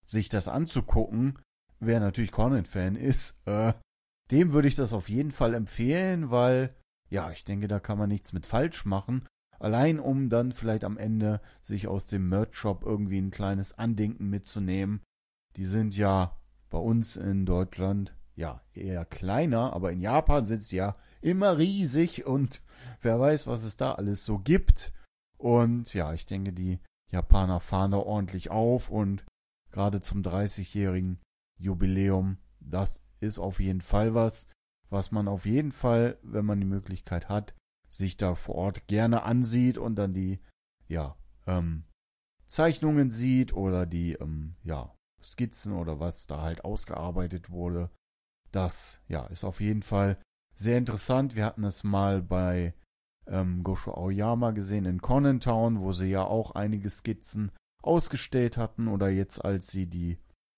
sich das anzugucken. Wer natürlich Conan-Fan ist, dem würde ich das auf jeden Fall empfehlen, weil, ja, ich denke, da kann man nichts mit falsch machen. Allein um dann vielleicht am Ende sich aus dem Merch-Shop irgendwie ein kleines Andenken mitzunehmen. Die sind ja bei uns in Deutschland ja eher kleiner, aber in Japan sind sie ja immer riesig und wer weiß, was es da alles so gibt. Und ja, ich denke, die Japaner fahren da ordentlich auf und gerade zum 30-jährigen Jubiläum, das ist auf jeden Fall was man auf jeden Fall, wenn man die Möglichkeit hat, sich da vor Ort gerne ansieht und dann die, ja, Zeichnungen sieht oder die, Skizzen oder was da halt ausgearbeitet wurde. Das, ja, ist auf jeden Fall sehr interessant. Wir hatten es mal bei Gosho Aoyama gesehen in Conan Town, wo sie ja auch einige Skizzen ausgestellt hatten oder jetzt, als sie die,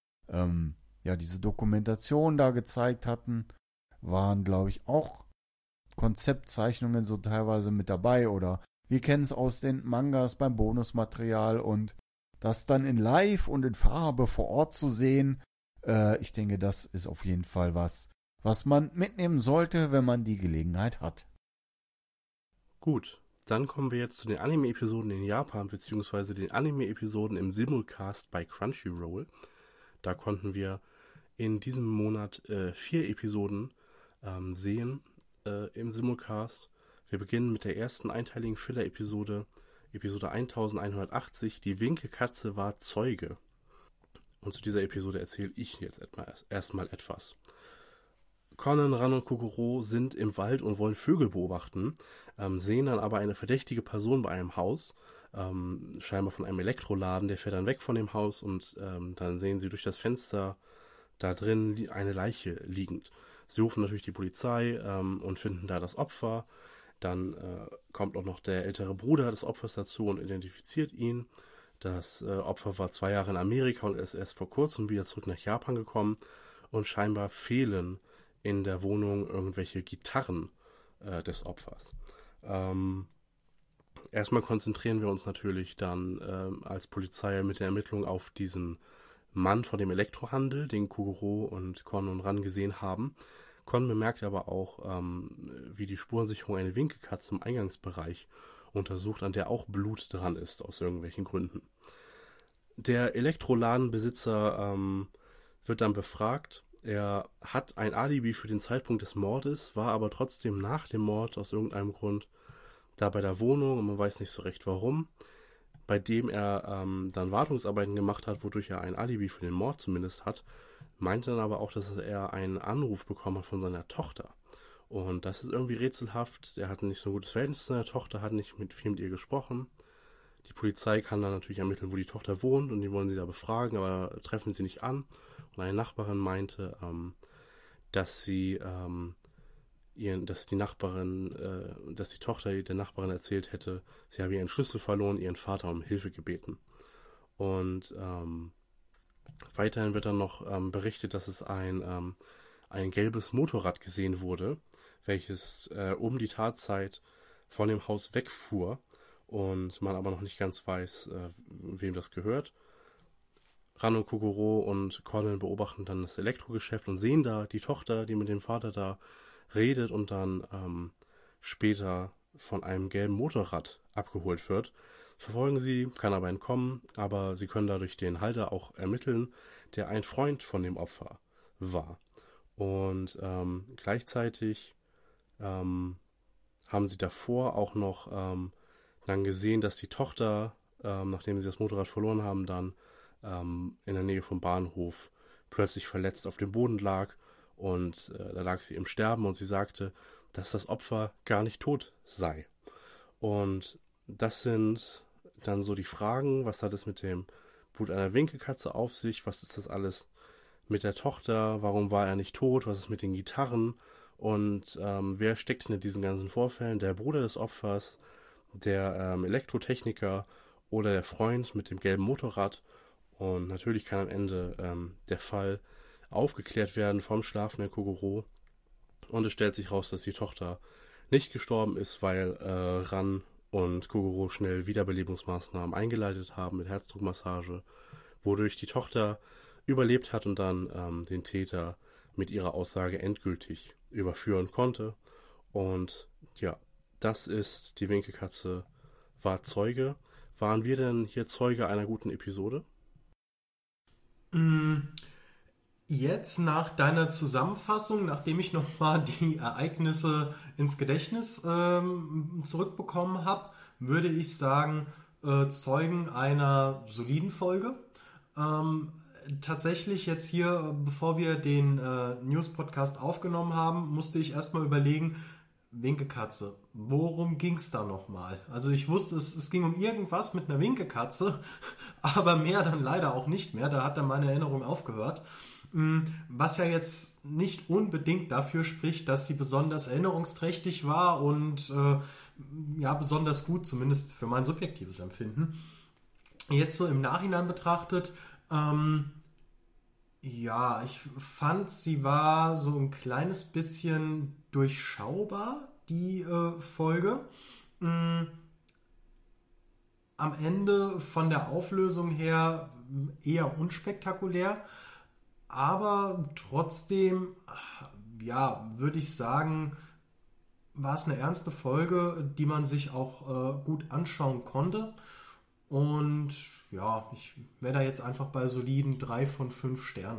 diese Dokumentation da gezeigt hatten, waren, glaube ich, auch Konzeptzeichnungen so teilweise mit dabei oder wir kennen es aus den Mangas beim Bonusmaterial und das dann in Live und in Farbe vor Ort zu sehen, ich denke, das ist auf jeden Fall was man mitnehmen sollte, wenn man die Gelegenheit hat. Gut, dann kommen wir jetzt zu den Anime-Episoden in Japan, beziehungsweise den Anime-Episoden im Simulcast bei Crunchyroll. Da konnten wir in diesem Monat 4 Episoden sehen im Simulcast. Wir beginnen mit der ersten einteiligen Filler-Episode, Episode 1180, die Winkelkatze war Zeuge. Und zu dieser Episode erzähle ich jetzt erstmal etwas. Conan, Ran und Kokoro sind im Wald und wollen Vögel beobachten, sehen dann aber eine verdächtige Person bei einem Haus, scheinbar von einem Elektroladen, der fährt dann weg von dem Haus und dann sehen sie durch das Fenster da drin eine Leiche liegend. Sie rufen natürlich die Polizei und finden da das Opfer. Dann kommt auch noch der ältere Bruder des Opfers dazu und identifiziert ihn. Das Opfer war 2 Jahre in Amerika und ist erst vor kurzem wieder zurück nach Japan gekommen. Und scheinbar fehlen in der Wohnung irgendwelche Gitarren des Opfers. Erstmal konzentrieren wir uns natürlich dann als Polizei mit der Ermittlung auf diesen Mann von dem Elektrohandel, den Kogoro und Kon und Ran gesehen haben. Kon bemerkt aber auch, wie die Spurensicherung eine Winkelkatze im Eingangsbereich untersucht, an der auch Blut dran ist, aus irgendwelchen Gründen. Der Elektroladenbesitzer wird dann befragt. Er hat ein Alibi für den Zeitpunkt des Mordes, war aber trotzdem nach dem Mord aus irgendeinem Grund da bei der Wohnung und man weiß nicht so recht warum, bei dem er dann Wartungsarbeiten gemacht hat, wodurch er ein Alibi für den Mord zumindest hat, meinte dann aber auch, dass er einen Anruf bekommen hat von seiner Tochter. Und das ist irgendwie rätselhaft. Er hat nicht so ein gutes Verhältnis zu seiner Tochter, hat nicht viel mit ihr gesprochen. Die Polizei kann dann natürlich ermitteln, wo die Tochter wohnt und die wollen sie da befragen, aber treffen sie nicht an. Und eine Nachbarin meinte, dass die Tochter der Nachbarin erzählt hätte, sie habe ihren Schlüssel verloren, ihren Vater um Hilfe gebeten. Und weiterhin wird dann noch berichtet, dass es ein gelbes Motorrad gesehen wurde, welches um die Tatzeit von dem Haus wegfuhr und man aber noch nicht ganz weiß, wem das gehört. Ran und Kokoro und Conan beobachten dann das Elektrogeschäft und sehen da die Tochter, die mit dem Vater da redet und dann später von einem gelben Motorrad abgeholt wird. Verfolgen sie, kann aber entkommen, aber sie können dadurch den Halter auch ermitteln, der ein Freund von dem Opfer war. Und gleichzeitig haben sie davor auch noch dann gesehen, dass die Tochter, nachdem sie das Motorrad verloren haben, dann in der Nähe vom Bahnhof plötzlich verletzt auf dem Boden lag und da lag sie im Sterben und sie sagte, dass das Opfer gar nicht tot sei. Und das sind dann so die Fragen, was hat es mit dem Blut einer Winkelkatze auf sich, was ist das alles mit der Tochter, warum war er nicht tot, was ist mit den Gitarren und wer steckt hinter diesen ganzen Vorfällen, der Bruder des Opfers, der Elektrotechniker oder der Freund mit dem gelben Motorrad. Und natürlich kann am Ende der Fall aufgeklärt werden vom schlafenden Kogoro. Und es stellt sich raus, dass die Tochter nicht gestorben ist, weil Ran und Kogoro schnell Wiederbelebungsmaßnahmen eingeleitet haben mit Herzdruckmassage, wodurch die Tochter überlebt hat und dann den Täter mit ihrer Aussage endgültig überführen konnte. Und ja, das ist die Winkelkatze war Zeuge. Waren wir denn hier Zeuge einer guten Episode? Jetzt nach deiner Zusammenfassung, nachdem ich nochmal die Ereignisse ins Gedächtnis zurückbekommen habe, würde ich sagen, Zeugen einer soliden Folge. Tatsächlich jetzt hier, bevor wir den News-Podcast aufgenommen haben, musste ich erstmal überlegen, Winkelkatze, worum ging es da nochmal? Also ich wusste, es ging um irgendwas mit einer Winkelkatze, aber mehr dann leider auch nicht mehr. Da hat dann meine Erinnerung aufgehört. Was ja jetzt nicht unbedingt dafür spricht, dass sie besonders erinnerungsträchtig war und ja, besonders gut, zumindest für mein subjektives Empfinden. Jetzt so im Nachhinein betrachtet, ja, ich fand, sie war so ein kleines bisschen durchschaubar, die Folge. Am Ende von der Auflösung her eher unspektakulär, aber trotzdem, ja, würde ich sagen, war es eine ernste Folge, die man sich auch gut anschauen konnte. Und ja, ich wäre da jetzt einfach bei soliden 3 von 5 Sternen.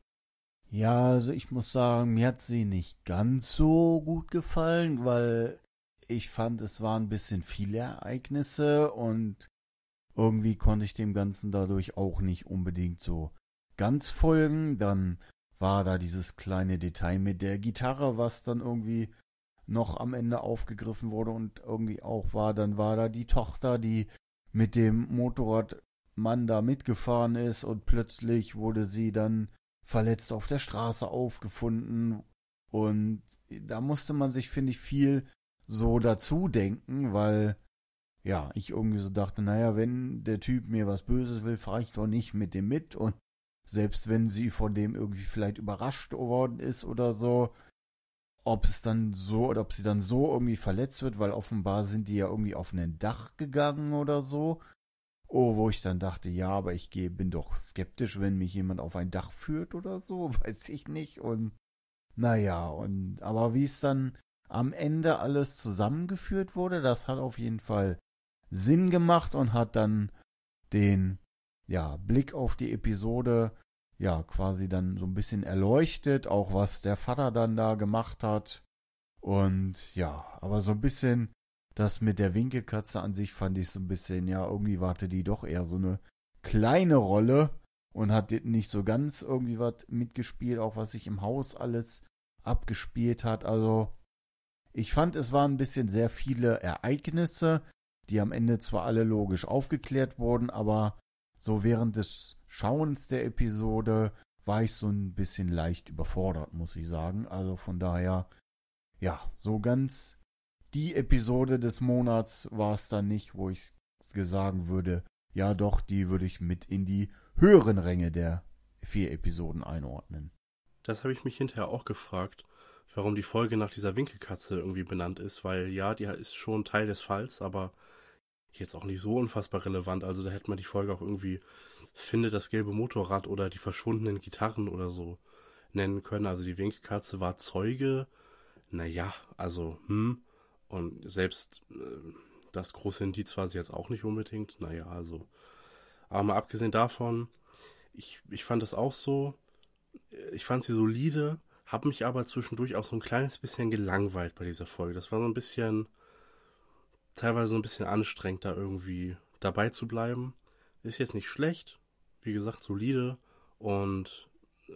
Ja, also ich muss sagen, mir hat sie nicht ganz so gut gefallen, weil ich fand, es waren ein bisschen viele Ereignisse und irgendwie konnte ich dem Ganzen dadurch auch nicht unbedingt so ganz folgen. Dann war da dieses kleine Detail mit der Gitarre, was dann irgendwie noch am Ende aufgegriffen wurde und irgendwie auch war. Dann war da die Tochter, die mit dem Motorradmann da mitgefahren ist und plötzlich wurde sie dann verletzt auf der Straße aufgefunden und da musste man sich, finde ich, viel so dazu denken, weil ja, ich irgendwie so dachte, naja, wenn der Typ mir was Böses will, fahre ich doch nicht mit dem mit und selbst wenn sie von dem irgendwie vielleicht überrascht worden ist oder so, ob es dann so oder ob sie dann so irgendwie verletzt wird, weil offenbar sind die ja irgendwie auf ein Dach gegangen oder so. Oh, wo ich dann dachte, ja, aber ich bin doch skeptisch, wenn mich jemand auf ein Dach führt oder so, weiß ich nicht. Und naja, aber wie es dann am Ende alles zusammengeführt wurde, das hat auf jeden Fall Sinn gemacht und hat dann den Blick auf die Episode quasi dann so ein bisschen erleuchtet, auch was der Vater dann da gemacht hat. Und ja, aber so ein bisschen das mit der Winkelkatze an sich fand ich so ein bisschen, ja, irgendwie warte die doch eher so eine kleine Rolle und hat nicht so ganz irgendwie was mitgespielt, auch was sich im Haus alles abgespielt hat. Also ich fand, es waren ein bisschen sehr viele Ereignisse, die am Ende zwar alle logisch aufgeklärt wurden, aber so während des Schauens der Episode war ich so ein bisschen leicht überfordert, muss ich sagen. Also von daher, ja, so ganz die Episode des Monats war es dann nicht, wo ich sagen würde, ja doch, die würde ich mit in die höheren Ränge der 4 Episoden einordnen. Das habe ich mich hinterher auch gefragt, warum die Folge nach dieser Winkelkatze irgendwie benannt ist, weil ja, die ist schon Teil des Falls, aber jetzt auch nicht so unfassbar relevant. Also da hätte man die Folge auch irgendwie Finde das gelbe Motorrad oder die verschwundenen Gitarren oder so nennen können. Also die Winkelkatze war Zeuge. Naja, also, Und selbst das große Indiz war sie jetzt auch nicht unbedingt. Naja, also. Aber mal abgesehen davon, ich fand das auch so. Ich fand sie solide, habe mich aber zwischendurch auch so ein kleines bisschen gelangweilt bei dieser Folge. Das war so ein bisschen, teilweise so ein bisschen anstrengend, da irgendwie dabei zu bleiben. Ist jetzt nicht schlecht, wie gesagt, solide und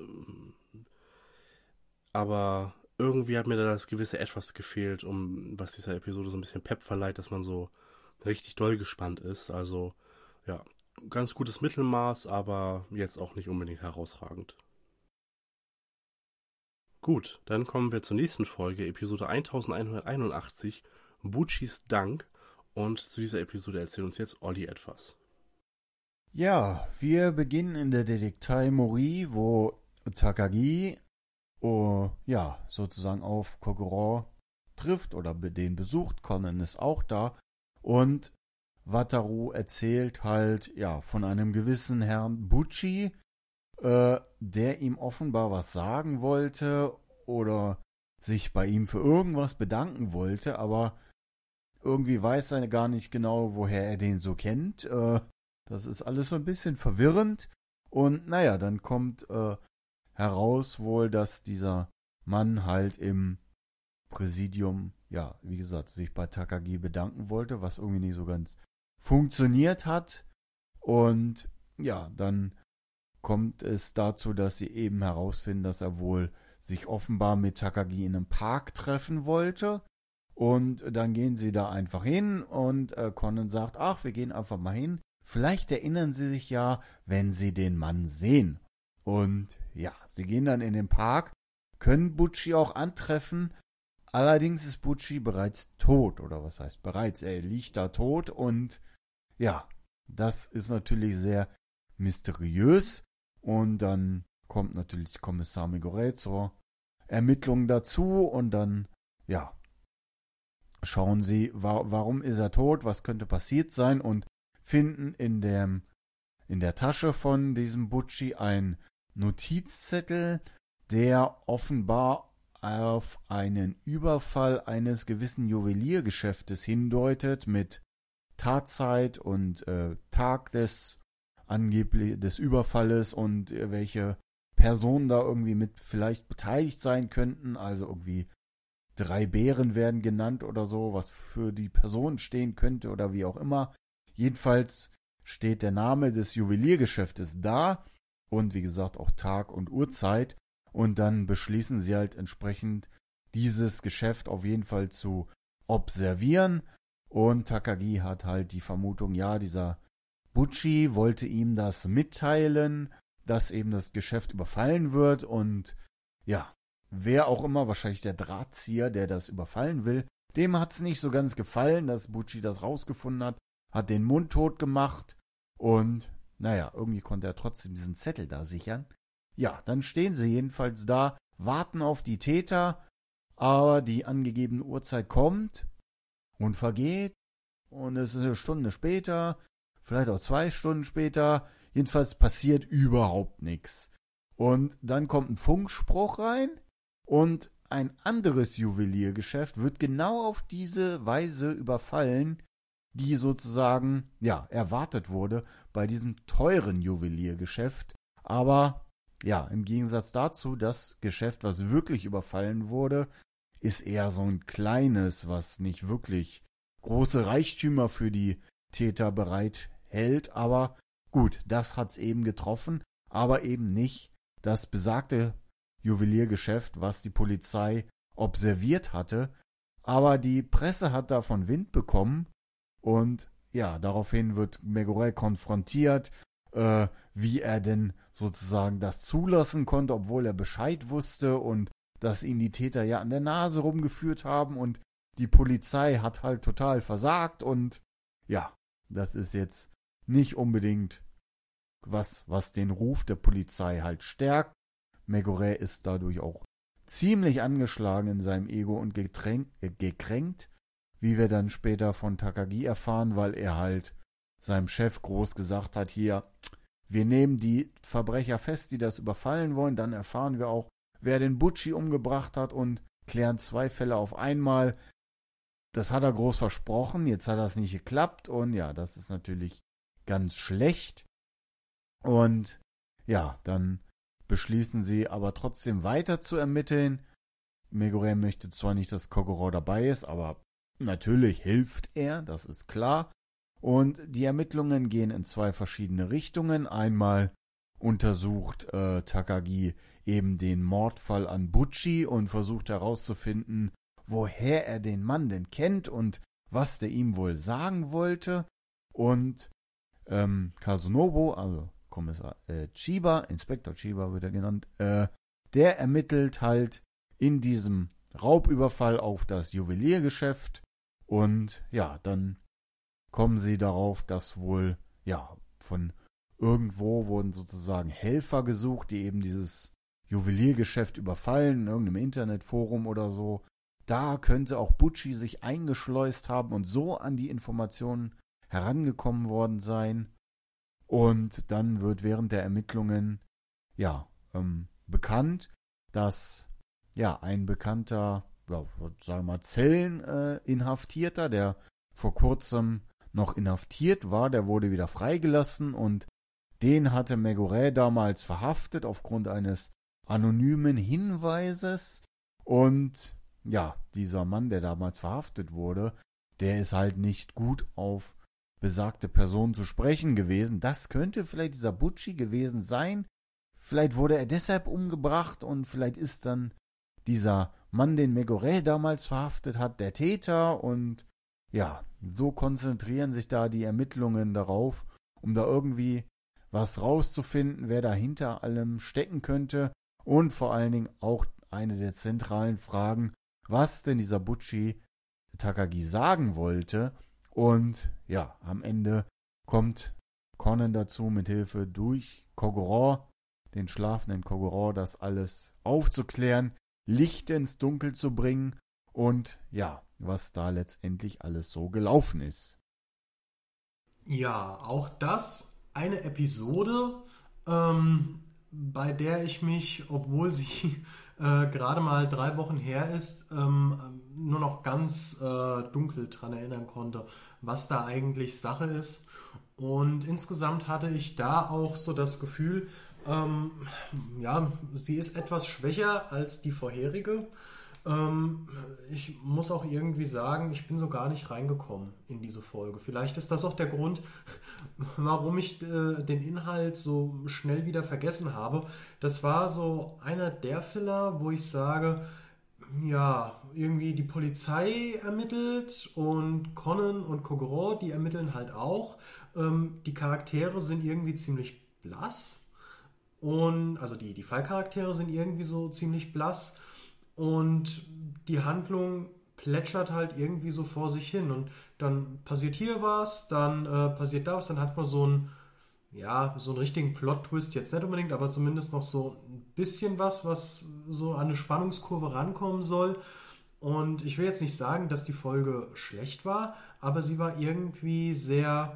aber irgendwie hat mir da das gewisse Etwas gefehlt, was dieser Episode so ein bisschen Pep verleiht, dass man so richtig doll gespannt ist. Also, ja, ganz gutes Mittelmaß, aber jetzt auch nicht unbedingt herausragend. Gut, dann kommen wir zur nächsten Folge, Episode 1181, Buccis Dank. Und zu dieser Episode erzählt uns jetzt Olli etwas. Ja, wir beginnen in der Detektei Mori, wo Takagi sozusagen auf Kogoro trifft oder den besucht. Conan ist auch da. Und Wataru erzählt halt, ja, von einem gewissen Herrn Bucci, der ihm offenbar was sagen wollte oder sich bei ihm für irgendwas bedanken wollte, aber irgendwie weiß er gar nicht genau, woher er den so kennt. Das ist alles so ein bisschen verwirrend. Und naja, dann kommt heraus wohl, dass dieser Mann halt im Präsidium, ja, wie gesagt, sich bei Takagi bedanken wollte, was irgendwie nicht so ganz funktioniert hat. Und ja, dann kommt es dazu, dass sie eben herausfinden, dass er wohl sich offenbar mit Takagi in einem Park treffen wollte. Und dann gehen sie da einfach hin und Conan sagt, ach, wir gehen einfach mal hin. Vielleicht erinnern sie sich ja, wenn sie den Mann sehen. Und ja, sie gehen dann in den Park, können Bucci auch antreffen. Allerdings ist Bucci bereits tot, oder was heißt bereits? Er liegt da tot und ja, das ist natürlich sehr mysteriös. Und dann kommt natürlich Kommissar Megure zur Ermittlung dazu und dann, ja, schauen sie, warum ist er tot, was könnte passiert sein und finden in der Tasche von diesem Bucci einen Notizzettel, der offenbar auf einen Überfall eines gewissen Juweliergeschäftes hindeutet mit Tatzeit und Tag des Überfalles und welche Personen da irgendwie mit vielleicht beteiligt sein könnten. Also irgendwie 3 Bären werden genannt oder so, was für die Person stehen könnte oder wie auch immer. Jedenfalls steht der Name des Juweliergeschäftes da und wie gesagt auch Tag und Uhrzeit. Und dann beschließen sie halt entsprechend, dieses Geschäft auf jeden Fall zu observieren. Und Takagi hat halt die Vermutung, ja, dieser Bucci wollte ihm das mitteilen, dass eben das Geschäft überfallen wird. Und ja, wer auch immer, wahrscheinlich der Drahtzieher, der das überfallen will, dem hat es nicht so ganz gefallen, dass Bucci das rausgefunden hat den Mund tot gemacht. Und naja, irgendwie konnte er trotzdem diesen Zettel da sichern. Ja, dann stehen sie jedenfalls da, warten auf die Täter, aber die angegebene Uhrzeit kommt und vergeht und es ist eine Stunde später, vielleicht auch 2 Stunden später, jedenfalls passiert überhaupt nichts. Und dann kommt ein Funkspruch rein und ein anderes Juweliergeschäft wird genau auf diese Weise überfallen, die sozusagen, ja, erwartet wurde bei diesem teuren Juweliergeschäft, aber ja, im Gegensatz dazu, das Geschäft, was wirklich überfallen wurde, ist eher so ein kleines, was nicht wirklich große Reichtümer für die Täter bereithält. Aber gut, das hat's eben getroffen, aber eben nicht das besagte Juweliergeschäft, was die Polizei observiert hatte. Aber die Presse hat davon Wind bekommen und ja, daraufhin wird Megure konfrontiert, wie er denn sozusagen das zulassen konnte, obwohl er Bescheid wusste und dass ihn die Täter ja an der Nase rumgeführt haben und die Polizei hat halt total versagt und ja, das ist jetzt nicht unbedingt was den Ruf der Polizei halt stärkt. Megure ist dadurch auch ziemlich angeschlagen in seinem Ego und gekränkt, wie wir dann später von Takagi erfahren, weil er halt seinem Chef groß gesagt hat, hier, wir nehmen die Verbrecher fest, die das überfallen wollen, dann erfahren wir auch, wer den Bucci umgebracht hat und klären 2 Fälle auf einmal. Das hat er groß versprochen, jetzt hat das nicht geklappt und ja, das ist natürlich ganz schlecht. Und ja, dann beschließen sie aber trotzdem weiter zu ermitteln. Megure möchte zwar nicht, dass Kogoro dabei ist, aber natürlich hilft er, das ist klar. Und die Ermittlungen gehen in 2 verschiedene Richtungen. Einmal untersucht Takagi eben den Mordfall an Bucci und versucht herauszufinden, woher er den Mann denn kennt und was der ihm wohl sagen wollte. Und Kasunobu, also Kommissar Chiba, Inspektor Chiba wird er genannt, der ermittelt halt in diesem Raubüberfall auf das Juweliergeschäft. Und ja, dann kommen sie darauf, dass wohl, ja, von irgendwo wurden sozusagen Helfer gesucht, die eben dieses Juweliergeschäft überfallen, in irgendeinem Internetforum oder so. Da könnte auch Bucci sich eingeschleust haben und so an die Informationen herangekommen worden sein. Und dann wird während der Ermittlungen bekannt, dass ein bekannter, sagen wir mal, Zelleninhaftierter, der vor kurzem noch inhaftiert war, der wurde wieder freigelassen und den hatte Megoret damals verhaftet aufgrund eines anonymen Hinweises. Und dieser Mann, der damals verhaftet wurde, der ist halt nicht gut auf besagte Person zu sprechen gewesen. Das könnte vielleicht dieser Butchie gewesen sein. Vielleicht wurde er deshalb umgebracht und vielleicht ist dann dieser Mann, den Megoret damals verhaftet hat, der Täter. Und so konzentrieren sich da die Ermittlungen darauf, um da irgendwie was rauszufinden, wer da hinter allem stecken könnte. Und vor allen Dingen auch eine der zentralen Fragen, was denn dieser Butchie Takagi sagen wollte. Und am Ende kommt Conan dazu, mit Hilfe durch Kogoro, den schlafenden Kogoro, das alles aufzuklären, Licht ins Dunkel zu bringen und was da letztendlich alles so gelaufen ist. Ja, auch das eine Episode, bei der ich mich, obwohl sie gerade mal 3 Wochen her ist, nur noch ganz dunkel dran erinnern konnte, was da eigentlich Sache ist. Und insgesamt hatte ich da auch so das Gefühl, sie ist etwas schwächer als die vorherige. Ich muss auch irgendwie sagen, ich bin so gar nicht reingekommen in diese Folge. Vielleicht ist das auch der Grund, warum ich den Inhalt so schnell wieder vergessen habe. Das war so einer der Filler, wo ich sage, irgendwie die Polizei ermittelt und Conan und Kogoro, die ermitteln halt auch. Die Charaktere sind irgendwie ziemlich blass. Und also die Fallcharaktere sind irgendwie so ziemlich blass. Und die Handlung plätschert halt irgendwie so vor sich hin. Und dann passiert hier was, dann passiert da was, dann hat man so einen richtigen Plot-Twist jetzt nicht unbedingt, aber zumindest noch so ein bisschen was so an eine Spannungskurve rankommen soll. Und ich will jetzt nicht sagen, dass die Folge schlecht war, aber sie war irgendwie sehr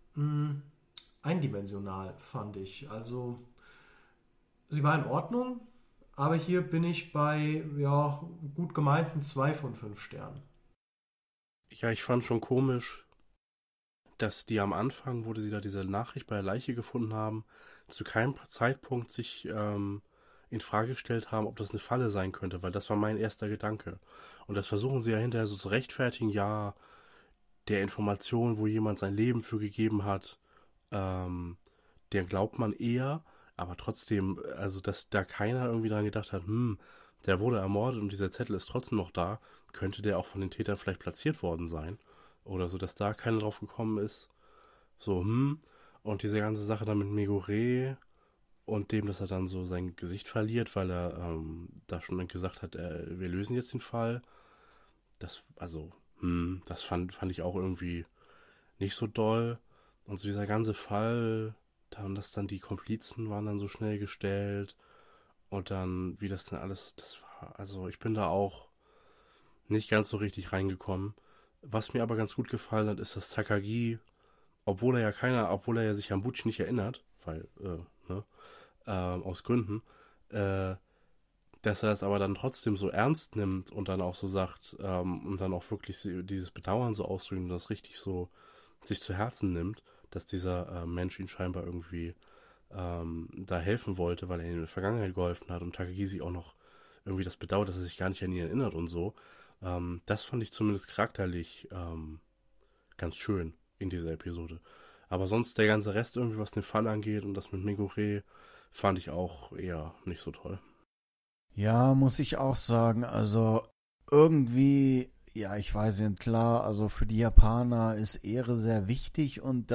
eindimensional, fand ich. Also sie war in Ordnung, aber hier bin ich bei gut gemeinten 2 von 5 Sternen. Ja, ich fand schon komisch, dass die am Anfang, wo sie da diese Nachricht bei der Leiche gefunden haben, zu keinem Zeitpunkt sich in Frage gestellt haben, ob das eine Falle sein könnte, weil das war mein erster Gedanke. Und das versuchen sie ja hinterher so zu rechtfertigen, der Information, wo jemand sein Leben für gegeben hat, der glaubt man eher, aber trotzdem, also dass da keiner irgendwie dran gedacht hat, der wurde ermordet und dieser Zettel ist trotzdem noch da, könnte der auch von den Tätern vielleicht platziert worden sein. Oder so, dass da keiner drauf gekommen ist. So, Und diese ganze Sache dann mit Megoret und dem, dass er dann so sein Gesicht verliert, weil er da schon gesagt hat, wir lösen jetzt den Fall. Das fand ich auch irgendwie nicht so doll. Und so dieser ganze Fall, dass dann die Komplizen waren dann so schnell gestellt und dann, wie das dann alles, ich bin da auch nicht ganz so richtig reingekommen. Was mir aber ganz gut gefallen hat, ist, dass Takagi, obwohl er sich an Butchie nicht erinnert, weil, aus Gründen, dass er das aber dann trotzdem so ernst nimmt und dann auch so sagt, und dann auch wirklich dieses Bedauern so ausdrückt und das richtig so sich zu Herzen nimmt, dass dieser Mensch ihn scheinbar irgendwie da helfen wollte, weil er ihm in der Vergangenheit geholfen hat und Takagi sich auch noch irgendwie das bedauert, dass er sich gar nicht an ihn erinnert und so. Das fand ich zumindest charakterlich ganz schön in dieser Episode. Aber sonst der ganze Rest irgendwie, was den Fall angeht und das mit Megoret, fand ich auch eher nicht so toll. Ja, muss ich auch sagen, also irgendwie, ich weiß nicht, klar, also für die Japaner ist Ehre sehr wichtig und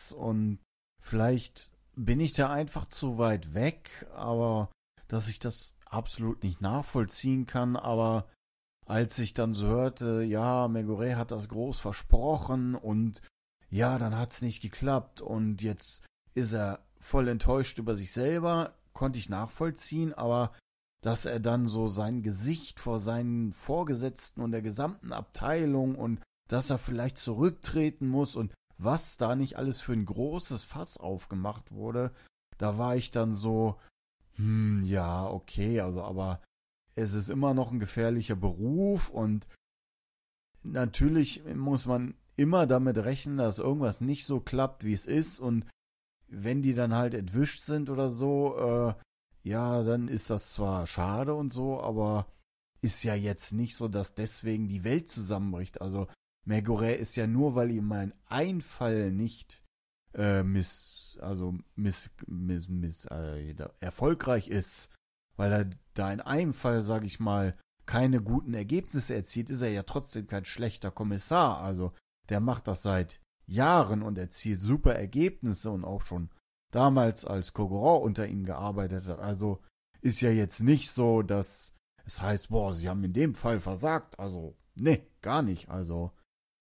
vielleicht bin ich da einfach zu weit weg, aber dass ich das absolut nicht nachvollziehen kann, aber als ich dann so hörte, Megoret hat das groß versprochen und dann hat es nicht geklappt und jetzt ist er voll enttäuscht über sich selber, konnte ich nachvollziehen, aber dass er dann so sein Gesicht vor seinen Vorgesetzten und der gesamten Abteilung und dass er vielleicht zurücktreten muss und was da nicht alles für ein großes Fass aufgemacht wurde, da war ich dann so, ja, okay, also aber es ist immer noch ein gefährlicher Beruf und natürlich muss man immer damit rechnen, dass irgendwas nicht so klappt, wie es ist und wenn die dann halt entwischt sind oder so, ja, dann ist das zwar schade und so, aber ist ja jetzt nicht so, dass deswegen die Welt zusammenbricht. Also Megoret ist ja nur, weil ihm ein Einfall nicht erfolgreich ist, weil er da in einem Fall, sag ich mal, keine guten Ergebnisse erzielt, ist er ja trotzdem kein schlechter Kommissar. Also der macht das seit Jahren und erzielt super Ergebnisse und auch schon damals, als Kogoran unter ihm gearbeitet hat. Also ist ja jetzt nicht so, dass es heißt, boah, sie haben in dem Fall versagt. Also, nee, gar nicht. Also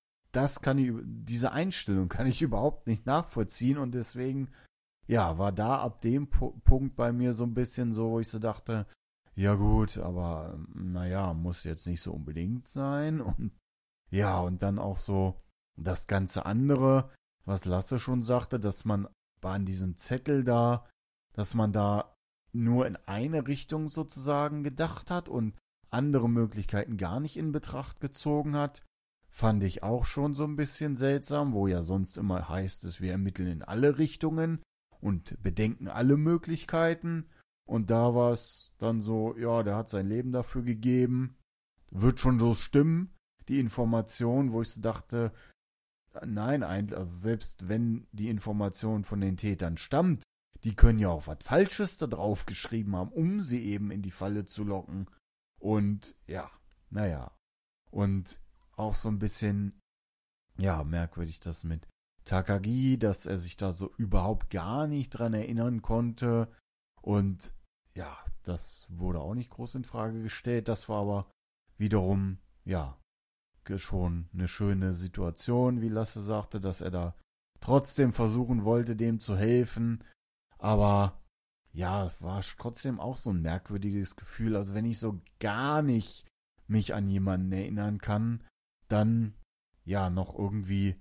diese Einstellung kann ich überhaupt nicht nachvollziehen und deswegen, ja, war da ab dem Punkt bei mir so ein bisschen so, wo ich so dachte, ja gut, aber naja, muss jetzt nicht so unbedingt sein und ja, und dann auch so das ganze andere, was Lasse schon sagte, dass man an diesem Zettel da, dass man da nur in eine Richtung sozusagen gedacht hat und andere Möglichkeiten gar nicht in Betracht gezogen hat, fand ich auch schon so ein bisschen seltsam, wo ja sonst immer heißt es, wir ermitteln in alle Richtungen und bedenken alle Möglichkeiten. Und da war es dann so, ja, der hat sein Leben dafür gegeben, wird schon so stimmen, die Information, wo ich so dachte, nein, eigentlich, also selbst wenn die Information von den Tätern stammt, die können ja auch was Falsches da drauf geschrieben haben, um sie eben in die Falle zu locken. Und ja, naja. Und auch so ein bisschen, ja, merkwürdig das mit Takagi, dass er sich da so überhaupt gar nicht dran erinnern konnte. Und ja, das wurde auch nicht groß in Frage gestellt. Das war aber wiederum, ja, schon eine schöne Situation, wie Lasse sagte, dass er da trotzdem versuchen wollte, dem zu helfen. Aber ja, es war trotzdem auch so ein merkwürdiges Gefühl. Also wenn ich so gar nicht mich an jemanden erinnern kann, dann ja noch irgendwie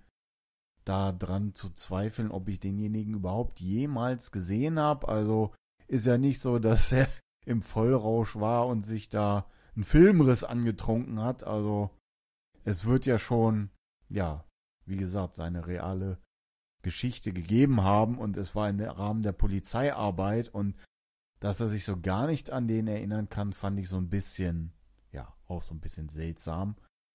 da dran zu zweifeln, ob ich denjenigen überhaupt jemals gesehen habe. Also ist ja nicht so, dass er im Vollrausch war und sich da einen Filmriss angetrunken hat. Also es wird ja schon, ja, wie gesagt, seine reale Geschichte gegeben haben und es war im Rahmen der Polizeiarbeit und dass er sich so gar nicht an den erinnern kann, fand ich so ein bisschen, ja, auch so ein bisschen seltsam.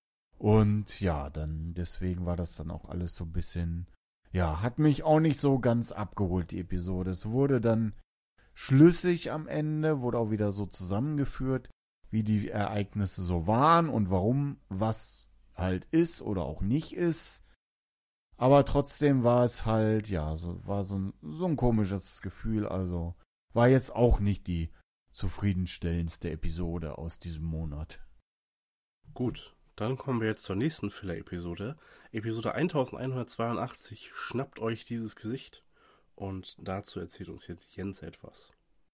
Und ja, dann deswegen war das dann auch alles so ein bisschen, ja, hat mich auch nicht so ganz abgeholt, die Episode. Es wurde dann schlüssig am Ende, wurde auch wieder so zusammengeführt, wie die Ereignisse so waren und warum was halt ist oder auch nicht ist. Aber trotzdem war es halt, ja, war so ein komisches Gefühl. Also war jetzt auch nicht die zufriedenstellendste Episode aus diesem Monat. Gut, dann kommen wir jetzt zur nächsten Filler-Episode. Episode 1182, schnappt euch dieses Gesicht. Und dazu erzählt uns jetzt Jens etwas.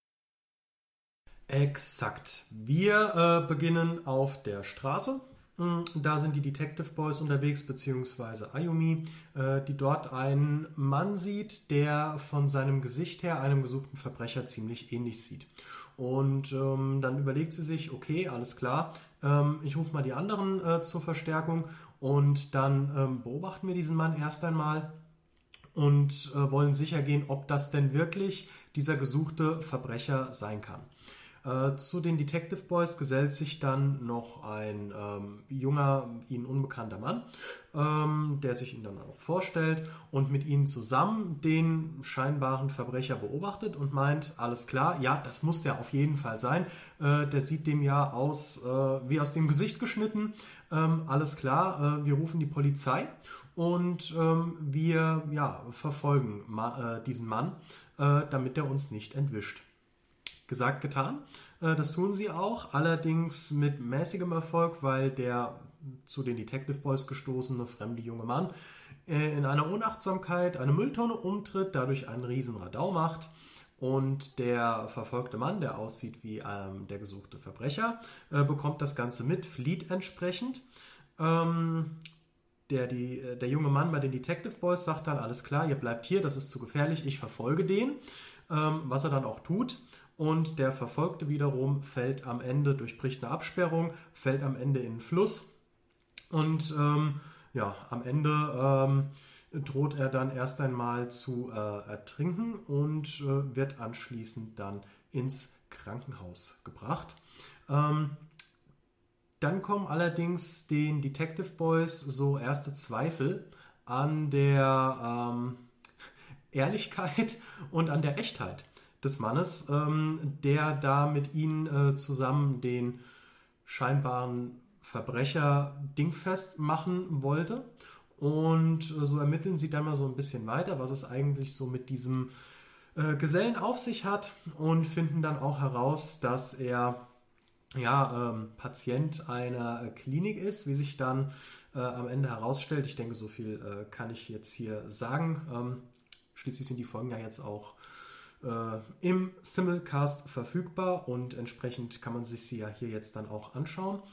Exakt. Wir beginnen auf der Straße. Da sind die Detective Boys unterwegs, beziehungsweise Ayumi, die dort einen Mann sieht, der von seinem Gesicht her einem gesuchten Verbrecher ziemlich ähnlich sieht. Und dann überlegt sie sich, okay, alles klar, ich rufe mal die anderen zur Verstärkung und dann beobachten wir diesen Mann erst einmal und wollen sicher gehen, ob das denn wirklich dieser gesuchte Verbrecher sein kann. Zu den Detective Boys gesellt sich dann noch ein junger, ihnen unbekannter Mann, der sich ihnen dann auch vorstellt und mit ihnen zusammen den scheinbaren Verbrecher beobachtet und meint, alles klar, ja, das muss der auf jeden Fall sein. Der sieht dem ja aus wie aus dem Gesicht geschnitten. Alles klar, wir rufen die Polizei und wir verfolgen diesen Mann, damit er uns nicht entwischt. Gesagt, getan. Das tun sie auch, allerdings mit mäßigem Erfolg, weil der zu den Detective Boys gestoßene fremde junge Mann in einer Unachtsamkeit eine Mülltonne umtritt, dadurch einen riesen Radau macht und der verfolgte Mann, der aussieht wie der gesuchte Verbrecher, bekommt das Ganze mit, flieht entsprechend. der junge Mann bei den Detective Boys sagt dann, alles klar, ihr bleibt hier, das ist zu gefährlich, ich verfolge den, was er dann auch tut. Und der Verfolgte wiederum fällt am Ende, durchbricht eine Absperrung, fällt am Ende in den Fluss und am Ende droht er dann erst einmal zu ertrinken und wird anschließend dann ins Krankenhaus gebracht. Dann kommen allerdings den Detective Boys so erste Zweifel an der Ehrlichkeit und an der Echtheit des Mannes, der da mit ihnen zusammen den scheinbaren Verbrecher dingfest machen wollte. Und so ermitteln sie dann mal so ein bisschen weiter, was es eigentlich so mit diesem Gesellen auf sich hat und finden dann auch heraus, dass er Patient einer Klinik ist, wie sich dann am Ende herausstellt. Ich denke, so viel kann ich jetzt hier sagen. Schließlich sind die Folgen ja jetzt auch im Simulcast verfügbar und entsprechend kann man sich sie ja hier jetzt dann auch anschauen.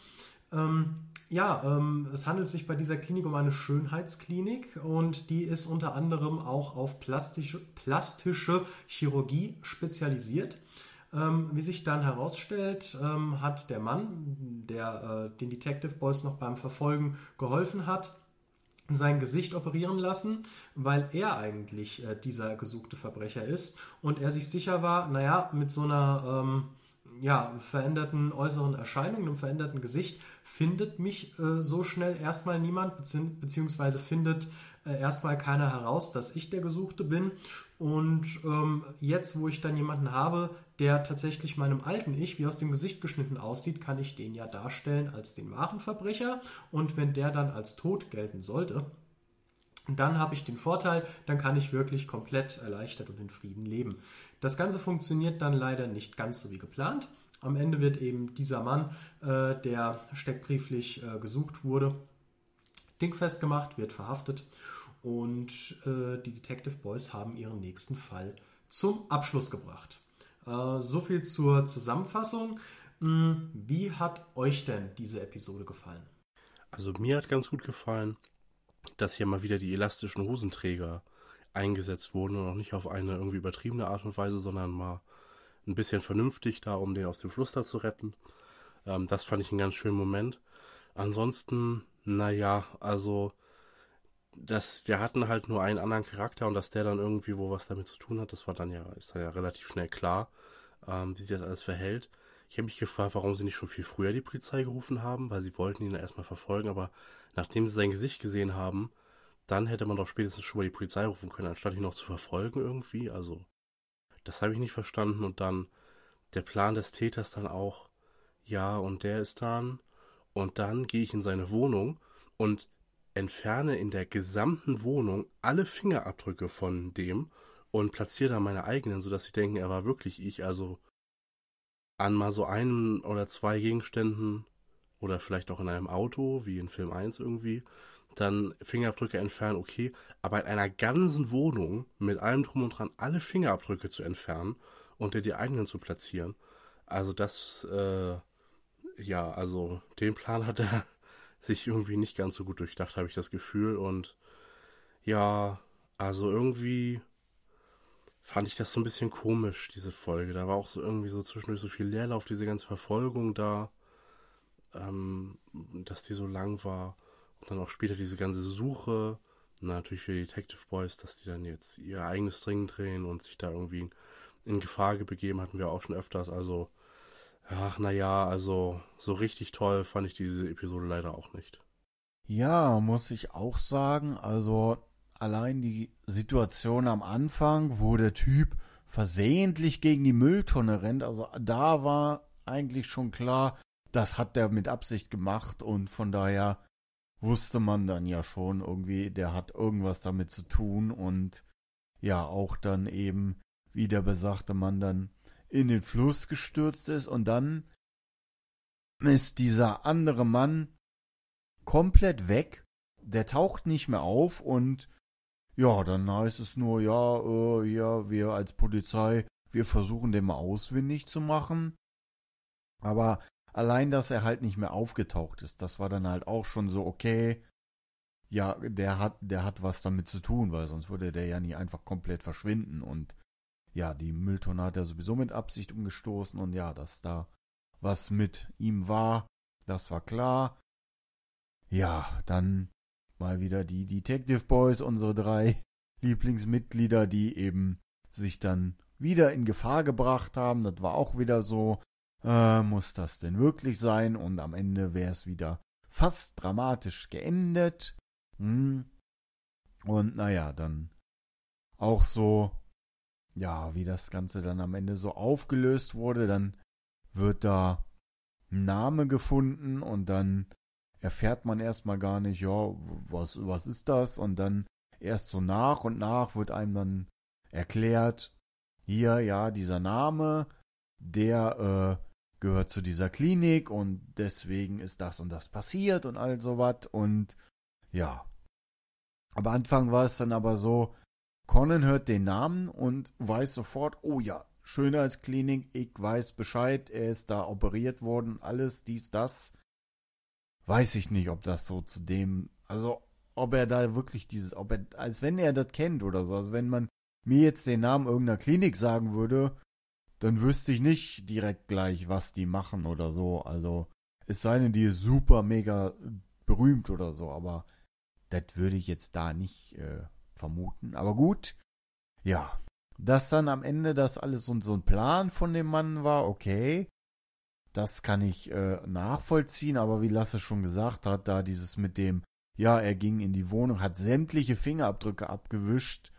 Es handelt sich bei dieser Klinik um eine Schönheitsklinik und die ist unter anderem auch auf plastische Chirurgie spezialisiert. Wie sich dann herausstellt, hat der Mann, der den Detective Boys noch beim Verfolgen geholfen hat, sein Gesicht operieren lassen, weil er eigentlich dieser gesuchte Verbrecher ist und er sich sicher war, mit so einer veränderten äußeren Erscheinung, einem veränderten Gesicht, findet mich so schnell erstmal niemand, beziehungsweise findet erstmal keiner heraus, dass ich der Gesuchte bin. Und jetzt, wo ich dann jemanden habe, der tatsächlich meinem alten Ich wie aus dem Gesicht geschnitten aussieht, kann ich den ja darstellen als den wahren Verbrecher. Und wenn der dann als tot gelten sollte, dann habe ich den Vorteil, dann kann ich wirklich komplett erleichtert und in Frieden leben. Das Ganze funktioniert dann leider nicht ganz so wie geplant. Am Ende wird eben dieser Mann, der steckbrieflich gesucht wurde, dingfest gemacht, wird verhaftet und die Detective Boys haben ihren nächsten Fall zum Abschluss gebracht. So viel zur Zusammenfassung. Wie hat euch denn diese Episode gefallen? Also mir hat ganz gut gefallen, dass hier mal wieder die elastischen Hosenträger eingesetzt wurden und auch nicht auf eine irgendwie übertriebene Art und Weise, sondern mal ein bisschen vernünftig da, um den aus dem Fluss da zu retten. Das fand ich einen ganz schönen Moment. Ansonsten, wir hatten halt nur einen anderen Charakter und dass der dann irgendwie wo was damit zu tun hat, ist dann ja relativ schnell klar, wie sich das alles verhält. Ich habe mich gefragt, warum sie nicht schon viel früher die Polizei gerufen haben, weil sie wollten ihn ja erstmal verfolgen, aber nachdem sie sein Gesicht gesehen haben, dann hätte man doch spätestens schon mal die Polizei rufen können, anstatt ihn noch zu verfolgen irgendwie. Also, das habe ich nicht verstanden. Und dann der Plan des Täters dann auch, und der ist dann. Und dann gehe ich in seine Wohnung und entferne in der gesamten Wohnung alle Fingerabdrücke von dem und platziere da meine eigenen, sodass sie denken, er war wirklich ich. Also an mal so einem oder zwei Gegenständen oder vielleicht auch in einem Auto, wie in Film 1 irgendwie, dann Fingerabdrücke entfernen, okay, aber in einer ganzen Wohnung mit allem drum und dran alle Fingerabdrücke zu entfernen und die eigenen zu platzieren, also das, den Plan hat er sich irgendwie nicht ganz so gut durchdacht, habe ich das Gefühl. Und irgendwie fand ich das so ein bisschen komisch, diese Folge. Da war auch so irgendwie so zwischendurch so viel Leerlauf, diese ganze Verfolgung da, dass die so lang war. Und dann auch später diese ganze Suche, natürlich für die Detective Boys, dass die dann jetzt ihr eigenes Ding drehen und sich da irgendwie in Gefahr begeben, hatten wir auch schon öfters. Also, so richtig toll fand ich diese Episode leider auch nicht. Ja, muss ich auch sagen, also allein die Situation am Anfang, wo der Typ versehentlich gegen die Mülltonne rennt, also da war eigentlich schon klar, das hat der mit Absicht gemacht und von daher wusste man dann ja schon irgendwie, der hat irgendwas damit zu tun und ja, auch dann eben, wie der besagte Mann dann in den Fluss gestürzt ist und dann ist dieser andere Mann komplett weg, der taucht nicht mehr auf und ja, dann heißt es nur, wir als Polizei, wir versuchen den mal ausfindig zu machen, aber allein, dass er halt nicht mehr aufgetaucht ist, das war dann halt auch schon so, okay, ja, der hat was damit zu tun, weil sonst würde der ja nie einfach komplett verschwinden. Und ja, die Mülltonne hat er sowieso mit Absicht umgestoßen. Und ja, dass da was mit ihm war, das war klar. Ja, dann mal wieder die Detective Boys, unsere 3 Lieblingsmitglieder, die eben sich dann wieder in Gefahr gebracht haben. Das war auch wieder so, muss das denn wirklich sein? Und am Ende wäre es wieder fast dramatisch geendet. Und naja, dann auch so, ja, wie das Ganze dann am Ende so aufgelöst wurde, dann wird da ein Name gefunden und dann erfährt man erstmal gar nicht, ja, was ist das? Und dann erst so nach und nach wird einem dann erklärt, hier, ja, dieser Name, der gehört zu dieser Klinik und deswegen ist das und das passiert und all sowas. Und ja, am Anfang war es dann aber so, Conan hört den Namen und weiß sofort, oh ja, Schönheitsklinik, ich weiß Bescheid, er ist da operiert worden, alles, dies, das. Weiß ich nicht, ob das so zu dem, also ob er da wirklich als wenn er das kennt oder so, also wenn man mir jetzt den Namen irgendeiner Klinik sagen würde, dann wüsste ich nicht direkt gleich, was die machen oder so, also es sei denn, die ist super mega berühmt oder so, aber das würde ich jetzt da nicht vermuten, aber gut, ja, dass dann am Ende das alles so ein Plan von dem Mann war, okay, das kann ich nachvollziehen, aber wie Lasse schon gesagt hat, da dieses mit dem, ja, er ging in die Wohnung, hat sämtliche Fingerabdrücke abgewischt,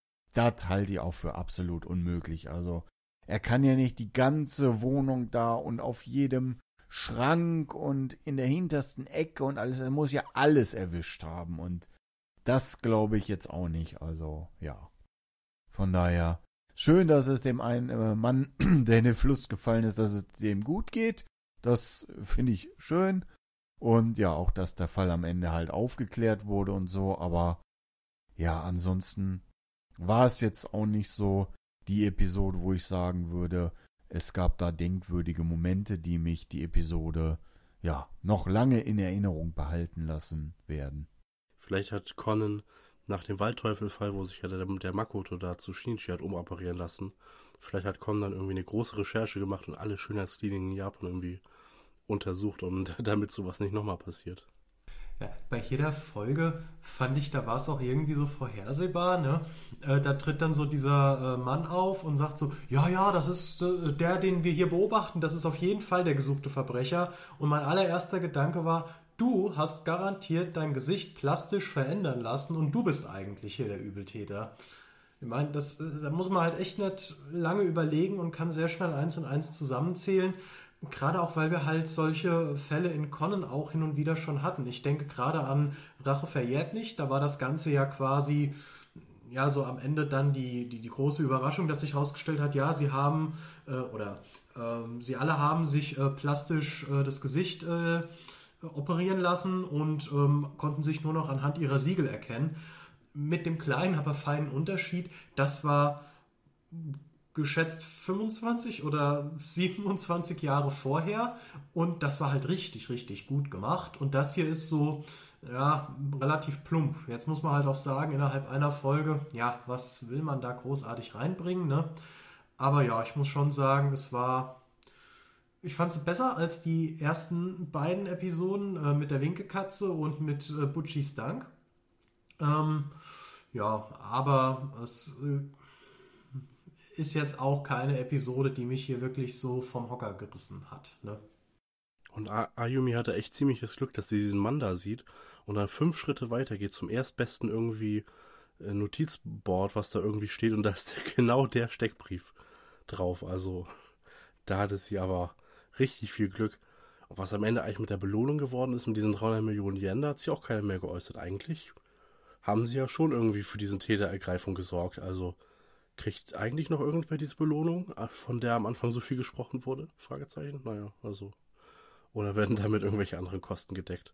das halte ich auch für absolut unmöglich. Also, er kann ja nicht die ganze Wohnung da und auf jedem Schrank und in der hintersten Ecke und alles, er muss ja alles erwischt haben und das glaube ich jetzt auch nicht, also, ja. Von daher, schön, dass es dem einen Mann, der in den Fluss gefallen ist, dass es dem gut geht. Das finde ich schön. Und ja, auch, dass der Fall am Ende halt aufgeklärt wurde und so. Aber ja, ansonsten war es jetzt auch nicht so die Episode, wo ich sagen würde, es gab da denkwürdige Momente, die mich die Episode ja noch lange in Erinnerung behalten lassen werden. Vielleicht hat Conan nach dem Waldteufelfall, wo sich ja der Makoto da zu Shinichi hat umoperieren lassen, vielleicht hat Conan dann irgendwie eine große Recherche gemacht und alle Schönheitskliniken in Japan irgendwie untersucht, und damit sowas nicht nochmal passiert. Ja, bei jeder Folge fand ich, da war es auch irgendwie so vorhersehbar, ne? Da tritt dann so dieser Mann auf und sagt so, ja, das ist der, den wir hier beobachten, das ist auf jeden Fall der gesuchte Verbrecher. Und mein allererster Gedanke war, du hast garantiert dein Gesicht plastisch verändern lassen und du bist eigentlich hier der Übeltäter. Ich meine, da muss man halt echt nicht lange überlegen und kann sehr schnell 1 und 1 zusammenzählen. Gerade auch, weil wir halt solche Fälle in Conan auch hin und wieder schon hatten. Ich denke gerade an Rache verjährt nicht. Da war das Ganze ja quasi, ja, so am Ende dann die große Überraschung, dass sich herausgestellt hat, ja, sie haben, sie alle haben sich plastisch das Gesicht operieren lassen und konnten sich nur noch anhand ihrer Siegel erkennen. Mit dem kleinen, aber feinen Unterschied, das war geschätzt 25 oder 27 Jahre vorher und das war halt richtig, richtig gut gemacht und das hier ist so, ja, relativ plump. Jetzt muss man halt auch sagen, innerhalb einer Folge, ja, was will man da großartig reinbringen, ne? Aber ja, ich muss schon sagen, ich fand es besser als die ersten beiden Episoden mit der Winkekatze und mit Butchis Dank. Ja, aber es ist jetzt auch keine Episode, die mich hier wirklich so vom Hocker gerissen hat. Ne? Und Ayumi hatte echt ziemliches Glück, dass sie diesen Mann da sieht und dann 5 Schritte weiter geht zum erstbesten irgendwie Notizboard, was da irgendwie steht, und da ist genau der Steckbrief drauf. Also da hatte sie aber richtig viel Glück. Und was am Ende eigentlich mit der Belohnung geworden ist, mit diesen 300 Millionen Yen, da hat sich auch keiner mehr geäußert. Eigentlich haben sie ja schon irgendwie für diesen Täterergreifung gesorgt. Also kriegt eigentlich noch irgendwer diese Belohnung, von der am Anfang so viel gesprochen wurde? Fragezeichen? Naja, also. Oder werden damit irgendwelche anderen Kosten gedeckt?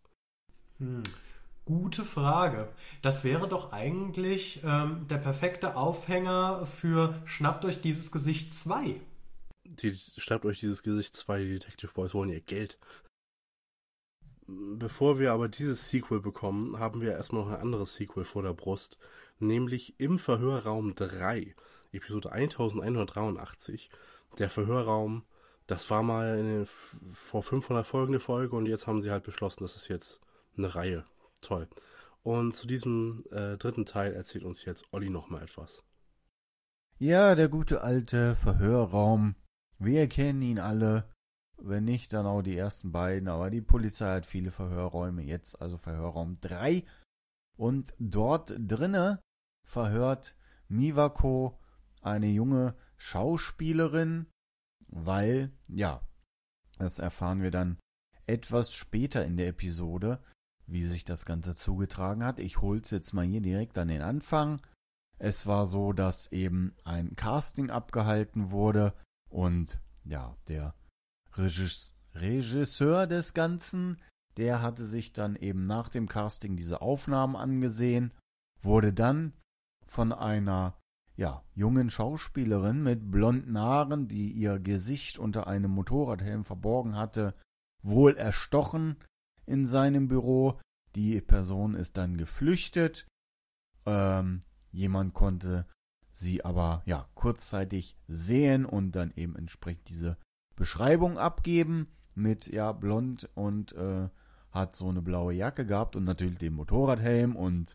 Gute Frage. Das wäre doch eigentlich der perfekte Aufhänger für Schnappt euch dieses Gesicht 2. Schnappt euch dieses Gesicht 2, die Detective Boys wollen ihr Geld. Bevor wir aber dieses Sequel bekommen, haben wir erstmal noch ein anderes Sequel vor der Brust, nämlich im Verhörraum 3, Episode 1183. Der Verhörraum, das war mal vor 500 Folgen eine Folge und jetzt haben sie halt beschlossen, das ist jetzt eine Reihe. Toll. Und zu diesem dritten Teil erzählt uns jetzt Olli nochmal etwas. Ja, der gute alte Verhörraum. Wir kennen ihn alle. Wenn nicht, dann auch die ersten beiden. Aber die Polizei hat viele Verhörräume. Jetzt also Verhörraum 3. Und dort drinne verhört Miwako eine junge Schauspielerin, weil, ja, das erfahren wir dann etwas später in der Episode, wie sich das Ganze zugetragen hat. Ich hol's jetzt mal hier direkt an den Anfang. Es war so, dass eben ein Casting abgehalten wurde und ja, der Regisseur des Ganzen, der hatte sich dann eben nach dem Casting diese Aufnahmen angesehen, wurde dann von einer jungen Schauspielerin mit blonden Haaren, die ihr Gesicht unter einem Motorradhelm verborgen hatte, wohl erstochen in seinem Büro. Die Person ist dann geflüchtet. Jemand konnte sie aber kurzzeitig sehen und dann eben entsprechend diese Beschreibung abgeben mit blond und hat so eine blaue Jacke gehabt und natürlich den Motorradhelm und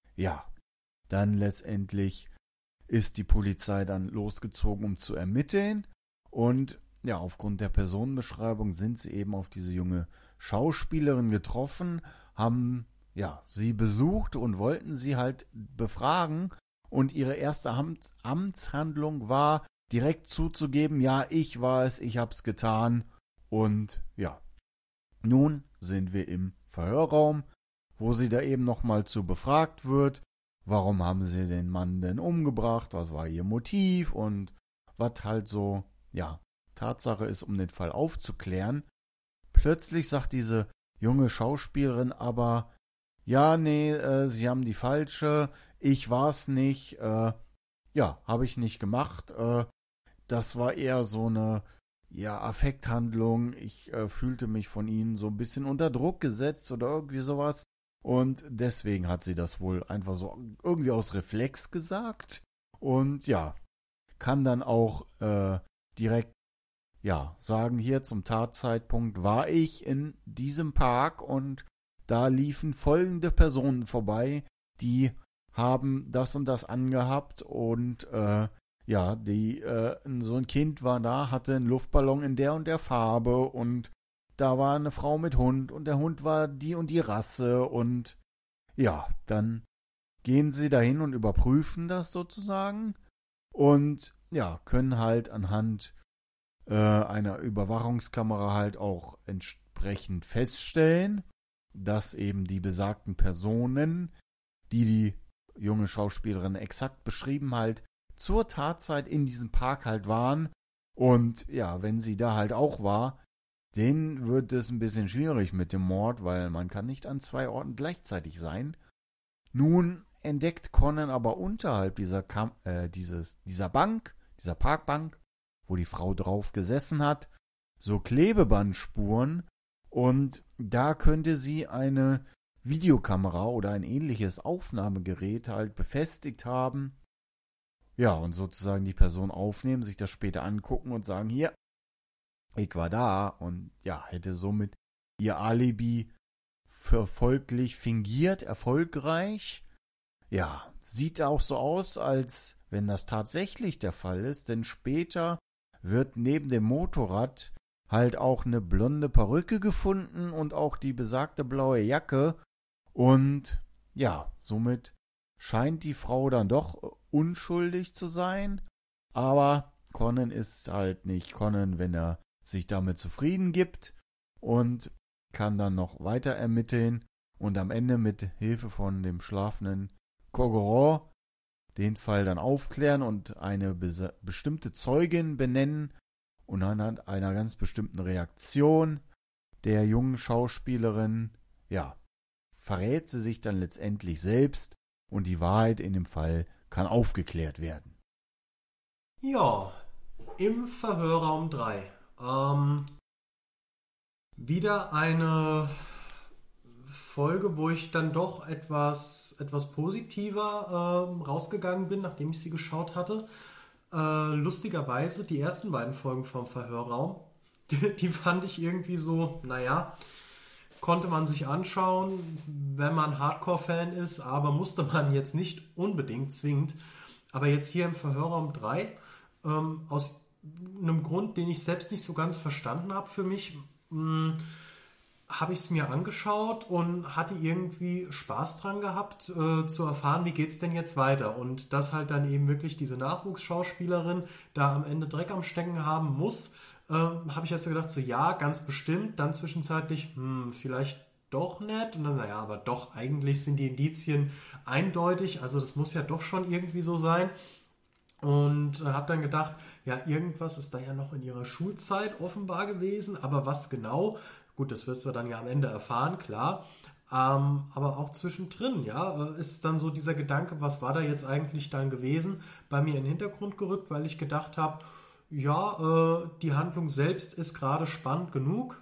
dann letztendlich ist die Polizei dann losgezogen, um zu ermitteln und aufgrund der Personenbeschreibung sind sie eben auf diese junge Schauspielerin getroffen, haben sie besucht und wollten sie halt befragen und ihre erste Amtshandlung war, direkt zuzugeben, ich war es, ich hab's getan und nun sind wir im Verhörraum, wo sie da eben nochmal zu befragt wird, warum haben sie den Mann denn umgebracht, was war ihr Motiv und was halt so, Tatsache ist, um den Fall aufzuklären. Plötzlich sagt diese junge Schauspielerin aber, sie haben die falsche, ich war's nicht, habe ich nicht gemacht, das war eher so eine, Affekthandlung, ich fühlte mich von ihnen so ein bisschen unter Druck gesetzt oder irgendwie sowas und deswegen hat sie das wohl einfach so irgendwie aus Reflex gesagt und kann dann auch direkt sagen, hier zum Tatzeitpunkt war ich in diesem Park und da liefen folgende Personen vorbei, die haben das und das angehabt und so ein Kind war da, hatte einen Luftballon in der und der Farbe und da war eine Frau mit Hund und der Hund war die und die Rasse und dann gehen sie dahin und überprüfen das sozusagen und können halt anhand einer Überwachungskamera halt auch entsprechend feststellen, dass eben die besagten Personen, die junge Schauspielerin exakt beschrieben halt, zur Tatzeit in diesem Park halt waren. Und wenn sie da halt auch war, dann wird es ein bisschen schwierig mit dem Mord, weil man kann nicht an 2 Orten gleichzeitig sein. Nun entdeckt Conan aber unterhalb dieser Bank, dieser Parkbank, wo die Frau drauf gesessen hat, so Klebebandspuren und da könnte sie eine Videokamera oder ein ähnliches Aufnahmegerät halt befestigt haben. Und sozusagen die Person aufnehmen, sich das später angucken und sagen, hier, ich war da und hätte somit ihr Alibi folglich fingiert, erfolgreich. Sieht auch so aus, als wenn das tatsächlich der Fall ist, denn später wird neben dem Motorrad halt auch eine blonde Perücke gefunden und auch die besagte blaue Jacke und somit scheint die Frau dann doch unschuldig zu sein, aber Conan ist halt nicht Conan, wenn er sich damit zufrieden gibt und kann dann noch weiter ermitteln und am Ende mit Hilfe von dem schlafenden Kogoro den Fall dann aufklären und eine bestimmte Zeugin benennen und anhand einer ganz bestimmten Reaktion der jungen Schauspielerin, verrät sie sich dann letztendlich selbst und die Wahrheit in dem Fall kann aufgeklärt werden. Im Verhörraum 3. Wieder eine Folge, wo ich dann doch etwas positiver rausgegangen bin, nachdem ich sie geschaut hatte. Lustigerweise die ersten beiden Folgen vom Verhörraum, die fand ich irgendwie so, naja, konnte man sich anschauen, wenn man Hardcore-Fan ist, aber musste man jetzt nicht unbedingt zwingend. Aber jetzt hier im Verhörraum 3, aus einem Grund, den ich selbst nicht so ganz verstanden habe für mich, habe ich es mir angeschaut und hatte irgendwie Spaß dran gehabt, zu erfahren, wie geht es denn jetzt weiter. Und dass halt dann eben wirklich diese Nachwuchsschauspielerin da am Ende Dreck am Stecken haben muss, habe ich erst so gedacht, so ja, ganz bestimmt. Dann zwischenzeitlich, vielleicht doch nicht. Und dann, naja, aber doch, eigentlich sind die Indizien eindeutig. Also das muss ja doch schon irgendwie so sein. Und habe dann gedacht, ja, irgendwas ist da ja noch in ihrer Schulzeit offenbar gewesen. Aber was genau? Gut, das wirst du dann ja am Ende erfahren, klar. Aber auch zwischendrin, ja, ist dann so dieser Gedanke, was war da jetzt eigentlich dann gewesen, bei mir in den Hintergrund gerückt, weil ich gedacht habe, ja, die Handlung selbst ist gerade spannend genug,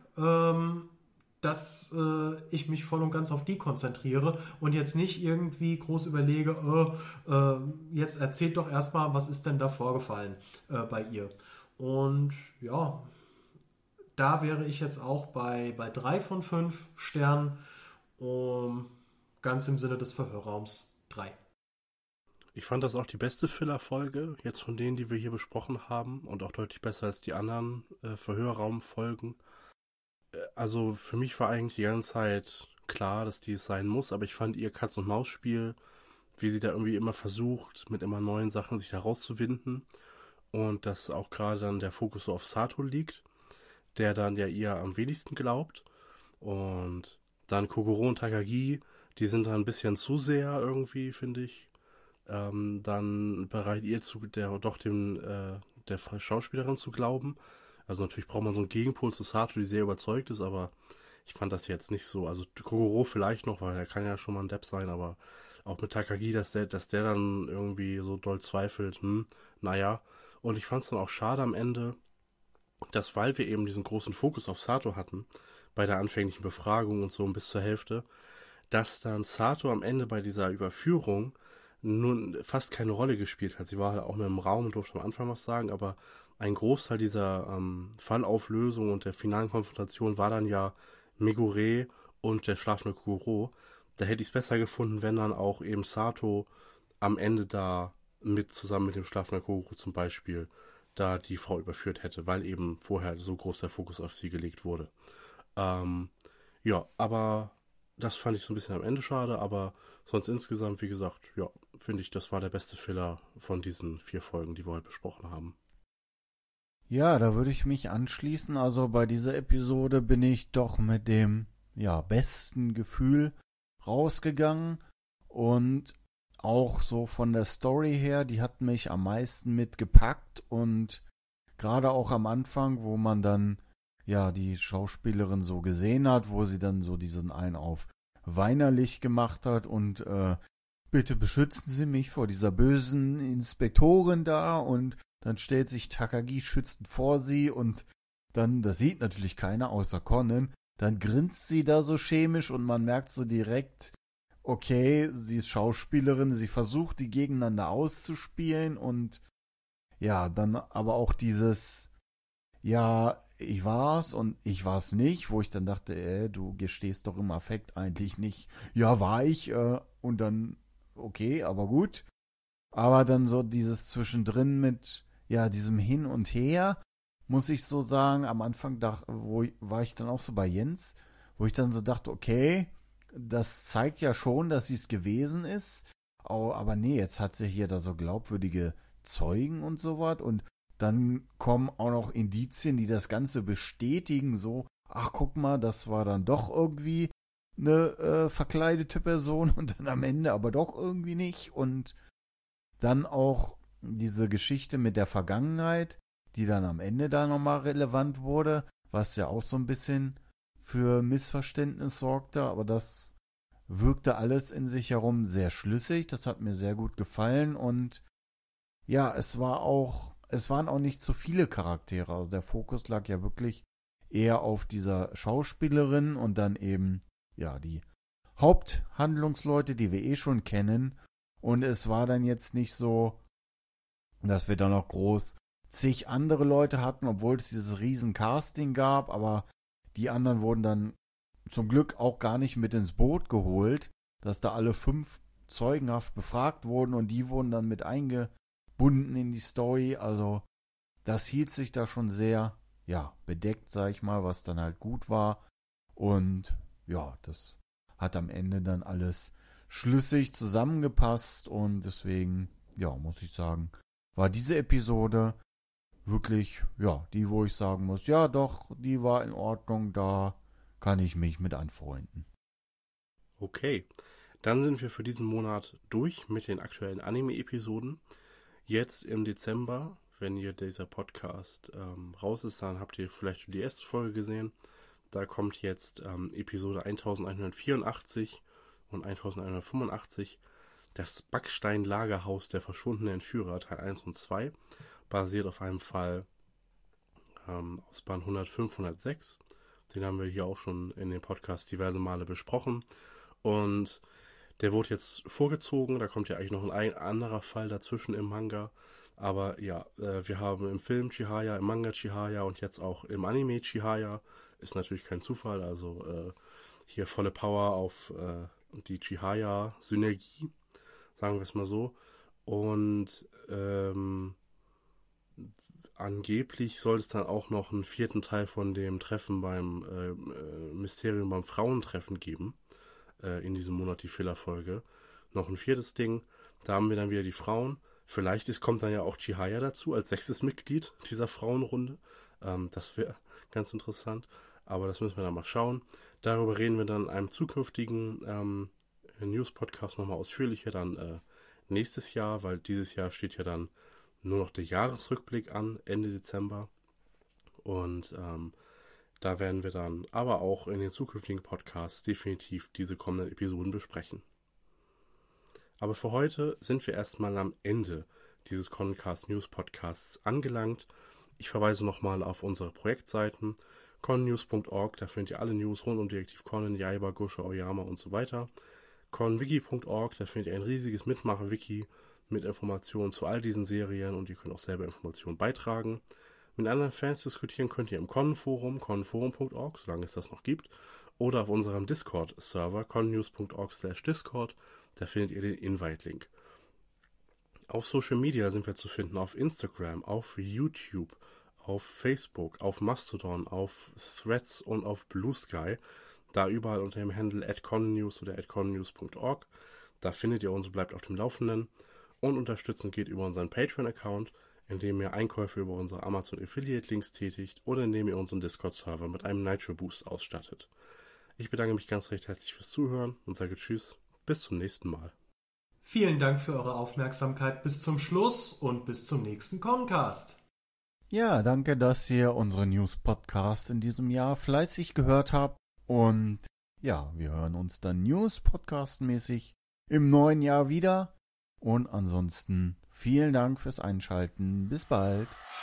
dass ich mich voll und ganz auf die konzentriere und jetzt nicht irgendwie groß überlege, jetzt erzählt doch erstmal, was ist denn da vorgefallen bei ihr. Und ja, da wäre ich jetzt auch bei 3 von 5 Sternen, ganz im Sinne des Verhörraums 3. Ich fand das auch die beste Filler-Folge, jetzt von denen, die wir hier besprochen haben, und auch deutlich besser als die anderen Verhörraum-Folgen. Also für mich war eigentlich die ganze Zeit klar, dass die es sein muss, aber ich fand ihr Katz-und-Maus-Spiel, wie sie da irgendwie immer versucht, mit immer neuen Sachen sich da rauszuwinden, und dass auch gerade dann der Fokus so auf Sato liegt, der dann ja ihr am wenigsten glaubt, und dann Kogoro und Takagi, die sind dann ein bisschen zu sehr irgendwie, finde ich, dann bereit ihr der Schauspielerin zu glauben. Also natürlich braucht man so einen Gegenpol zu Sato, die sehr überzeugt ist, aber ich fand das jetzt nicht so. Also Kogoro vielleicht noch, weil er kann ja schon mal ein Depp sein, aber auch mit Takagi, dass der dann irgendwie so doll zweifelt, naja. Und ich fand es dann auch schade am Ende, dass, weil wir eben diesen großen Fokus auf Sato hatten, bei der anfänglichen Befragung und so bis zur Hälfte, dass dann Sato am Ende bei dieser Überführung nun fast keine Rolle gespielt hat. Sie war halt auch nur im Raum und durfte am Anfang was sagen, aber ein Großteil dieser Fallauflösung und der finalen Konfrontation war dann ja Megure und der schlafende Kogoro. Da hätte ich es besser gefunden, wenn dann auch eben Sato am Ende da zusammen mit dem schlafenden Kogoro zum Beispiel da die Frau überführt hätte, weil eben vorher so groß der Fokus auf sie gelegt wurde. Ja, aber das fand ich so ein bisschen am Ende schade, aber sonst insgesamt, wie gesagt, ja, finde ich, das war der beste Filler von diesen 4 Folgen, die wir heute besprochen haben. Ja, da würde ich mich anschließen. Also bei dieser Episode bin ich doch mit dem besten Gefühl rausgegangen, und auch so von der Story her, die hat mich am meisten mitgepackt, und gerade auch am Anfang, wo man dann die Schauspielerin so gesehen hat, wo sie dann so diesen einen auf weinerlich gemacht hat und bitte beschützen Sie mich vor dieser bösen Inspektorin da, und dann stellt sich Takagi schützend vor sie, und dann, das sieht natürlich keiner außer Conan, dann grinst sie da so chemisch und man merkt so direkt, okay, sie ist Schauspielerin, sie versucht die gegeneinander auszuspielen, und ja, dann aber auch dieses, ja, ich war's und ich war's nicht, wo ich dann dachte, du gestehst doch im Affekt eigentlich nicht, ja, war ich, und dann, okay, aber gut. Aber dann so dieses Zwischendrin mit, diesem Hin und Her, muss ich so sagen, am Anfang war ich dann auch so bei Jens, wo ich dann so dachte, okay, das zeigt ja schon, dass sie es gewesen ist, aber nee, jetzt hat sie hier da so glaubwürdige Zeugen und sowas, und dann kommen auch noch Indizien, die das Ganze bestätigen, so, ach guck mal, das war dann doch irgendwie eine verkleidete Person, und dann am Ende aber doch irgendwie nicht, und dann auch diese Geschichte mit der Vergangenheit, die dann am Ende da nochmal relevant wurde, was ja auch so ein bisschen für Missverständnis sorgte, aber das wirkte alles in sich herum sehr schlüssig, das hat mir sehr gut gefallen, und ja, es waren auch nicht so viele Charaktere, also der Fokus lag ja wirklich eher auf dieser Schauspielerin und dann eben, die Haupthandlungsleute, die wir schon kennen. Und es war dann jetzt nicht so, dass wir da noch groß zig andere Leute hatten, obwohl es dieses riesen Casting gab, aber die anderen wurden dann zum Glück auch gar nicht mit ins Boot geholt, dass da alle 5 zeugenhaft befragt wurden und die wurden dann mit eingebunden in die Story. Also das hielt sich da schon sehr, bedeckt, sag ich mal, was dann halt gut war. Und ja, das hat am Ende dann alles schlüssig zusammengepasst und deswegen, muss ich sagen, war diese Episode wirklich, die, wo ich sagen muss, ja doch, die war in Ordnung, da kann ich mich mit anfreunden. Okay, dann sind wir für diesen Monat durch mit den aktuellen Anime-Episoden. Jetzt im Dezember, wenn ihr dieser Podcast raus ist, dann habt ihr vielleicht schon die erste Folge gesehen. Da kommt jetzt Episode 1184 und 1185, das Backstein-Lagerhaus der verschwundenen Entführer, Teil 1 und 2, basiert auf einem Fall aus Band 105, 106. Den haben wir hier auch schon in dem Podcast diverse Male besprochen. Und der wurde jetzt vorgezogen. Da kommt ja eigentlich noch ein anderer Fall dazwischen im Manga. Aber wir haben im Film Chihaya, im Manga Chihaya und jetzt auch im Anime Chihaya. Ist natürlich kein Zufall. Also hier volle Power auf die Chihaya-Synergie. Sagen wir es mal so. Und angeblich soll es dann auch noch einen 4. Teil von dem Treffen beim Mysterium beim Frauentreffen geben. In diesem Monat die Filler-Folge. Noch ein 4. Ding. Da haben wir dann wieder die Frauen. Vielleicht kommt dann ja auch Chihaya dazu als 6. Mitglied dieser Frauenrunde. Das wäre ganz interessant. Aber das müssen wir dann mal schauen. Darüber reden wir dann in einem zukünftigen News-Podcast nochmal ausführlicher. Dann nächstes Jahr, weil dieses Jahr steht ja dann nur noch der Jahresrückblick an, Ende Dezember. Und da werden wir dann aber auch in den zukünftigen Podcasts definitiv diese kommenden Episoden besprechen. Aber für heute sind wir erstmal am Ende dieses Concast News Podcasts angelangt. Ich verweise nochmal auf unsere Projektseiten connews.org, da findet ihr alle News rund um Detektiv Conan, Yaiba, Gosho, Aoyama und so weiter. conwiki.org, da findet ihr ein riesiges Mitmacher-Wiki mit Informationen zu all diesen Serien und ihr könnt auch selber Informationen beitragen. Mit anderen Fans diskutieren könnt ihr im Con-Forum, conforum.org, solange es das noch gibt, oder auf unserem Discord-Server, connews.org/discord, da findet ihr den Invite-Link. Auf Social Media sind wir zu finden, auf Instagram, auf YouTube, auf Facebook, auf Mastodon, auf Threads und auf Blue Sky, da überall unter dem Handle @connews oder @connews.org. Da findet ihr uns und bleibt auf dem Laufenden. Und unterstützen geht über unseren Patreon-Account, indem ihr Einkäufe über unsere Amazon Affiliate-Links tätigt oder indem ihr unseren Discord-Server mit einem Nitro-Boost ausstattet. Ich bedanke mich ganz recht herzlich fürs Zuhören und sage Tschüss, bis zum nächsten Mal. Vielen Dank für eure Aufmerksamkeit bis zum Schluss und bis zum nächsten Concast. Ja, danke, dass ihr unsere News-Podcast in diesem Jahr fleißig gehört habt. Und ja, wir hören uns dann News-Podcast-mäßig im neuen Jahr wieder. Und ansonsten vielen Dank fürs Einschalten. Bis bald.